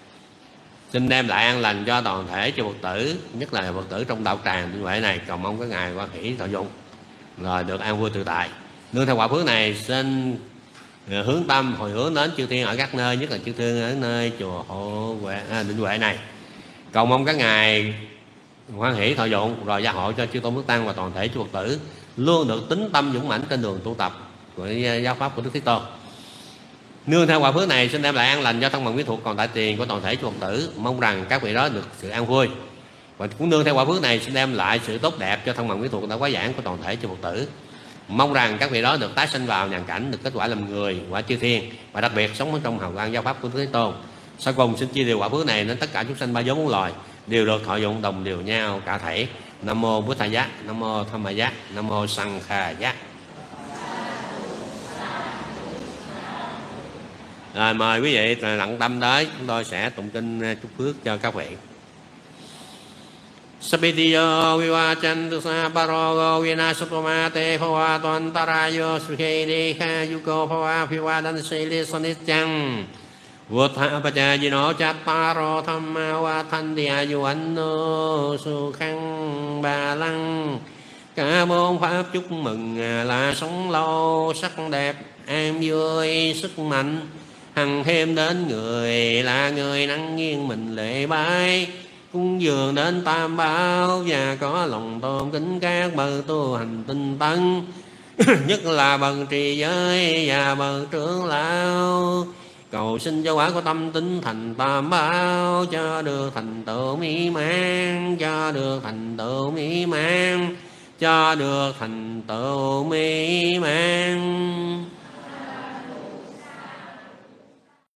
xin đem lại an lành cho toàn thể chư Phật tử, nhất là Phật tử trong đạo tràng Định Huệ này, cầu mong các ngài quan hỷ thọ dụng rồi được an vui tự tại. Nương theo quả phước này xin hướng tâm hồi hướng đến chư thiên ở các nơi, nhất là chư thiên ở nơi chùa Hộ Huệ, à, Định Huệ này, cầu mong các ngài hoan hỷ thọ dụng rồi gia hộ cho Chư Tôn Đức Tăng và toàn thể chư Phật tử luôn được tín tâm dũng mãnh trên đường tu tập của giáo pháp của Đức Thế Tôn. Nương theo quả phước này xin đem lại an lành cho thân bằng quyến thuộc còn tại tiền của toàn thể chư Phật tử, mong rằng các vị đó được sự an vui. Và cũng nương theo quả phước này xin đem lại sự tốt đẹp cho thân bằng quyến thuộc đã quá giảng của toàn thể chư Phật tử, mong rằng các vị đó được tái sinh vào nhàn cảnh, được kết quả làm người quả chư thiên, và đặc biệt sống trong hào quang giáo pháp của Đức Thế Tôn. Sau cùng xin chia đều quả phước này đến tất cả chúng sanh ba vốn bốn loài đều được thọ dụng đồng đều nhau cả thể. Nam mô Bụt Thầy Giác, Nam mô Tham Ma Giác, Nam mô Sang Kha Giác. Rồi mời quý vị lặng tâm tới, chúng tôi sẽ tụng kinh chúc phước cho các vị. Sabitiyo viwachantu sa parogo vinasutmate phava toantarayo sukhe yuko phava phivadan sili sanityang Vutha pachayino chattaro thamma vathandya yuanno sukhang ba lăng. Cả bốn pháp chúc mừng là sống lâu sắc đẹp an vui sức mạnh hằng thêm đến người là người năng nghiêng mình lễ bái cúng dường đến tam bảo và có lòng tôn kính các bậc tu hành tinh tấn nhất là bậc trì giới và bậc trưởng lão cầu xin cho quả của tâm tính thành tam bảo cho được thành tựu mỹ mãn cho được thành tựu mỹ mãn cho được thành tựu mỹ mãn.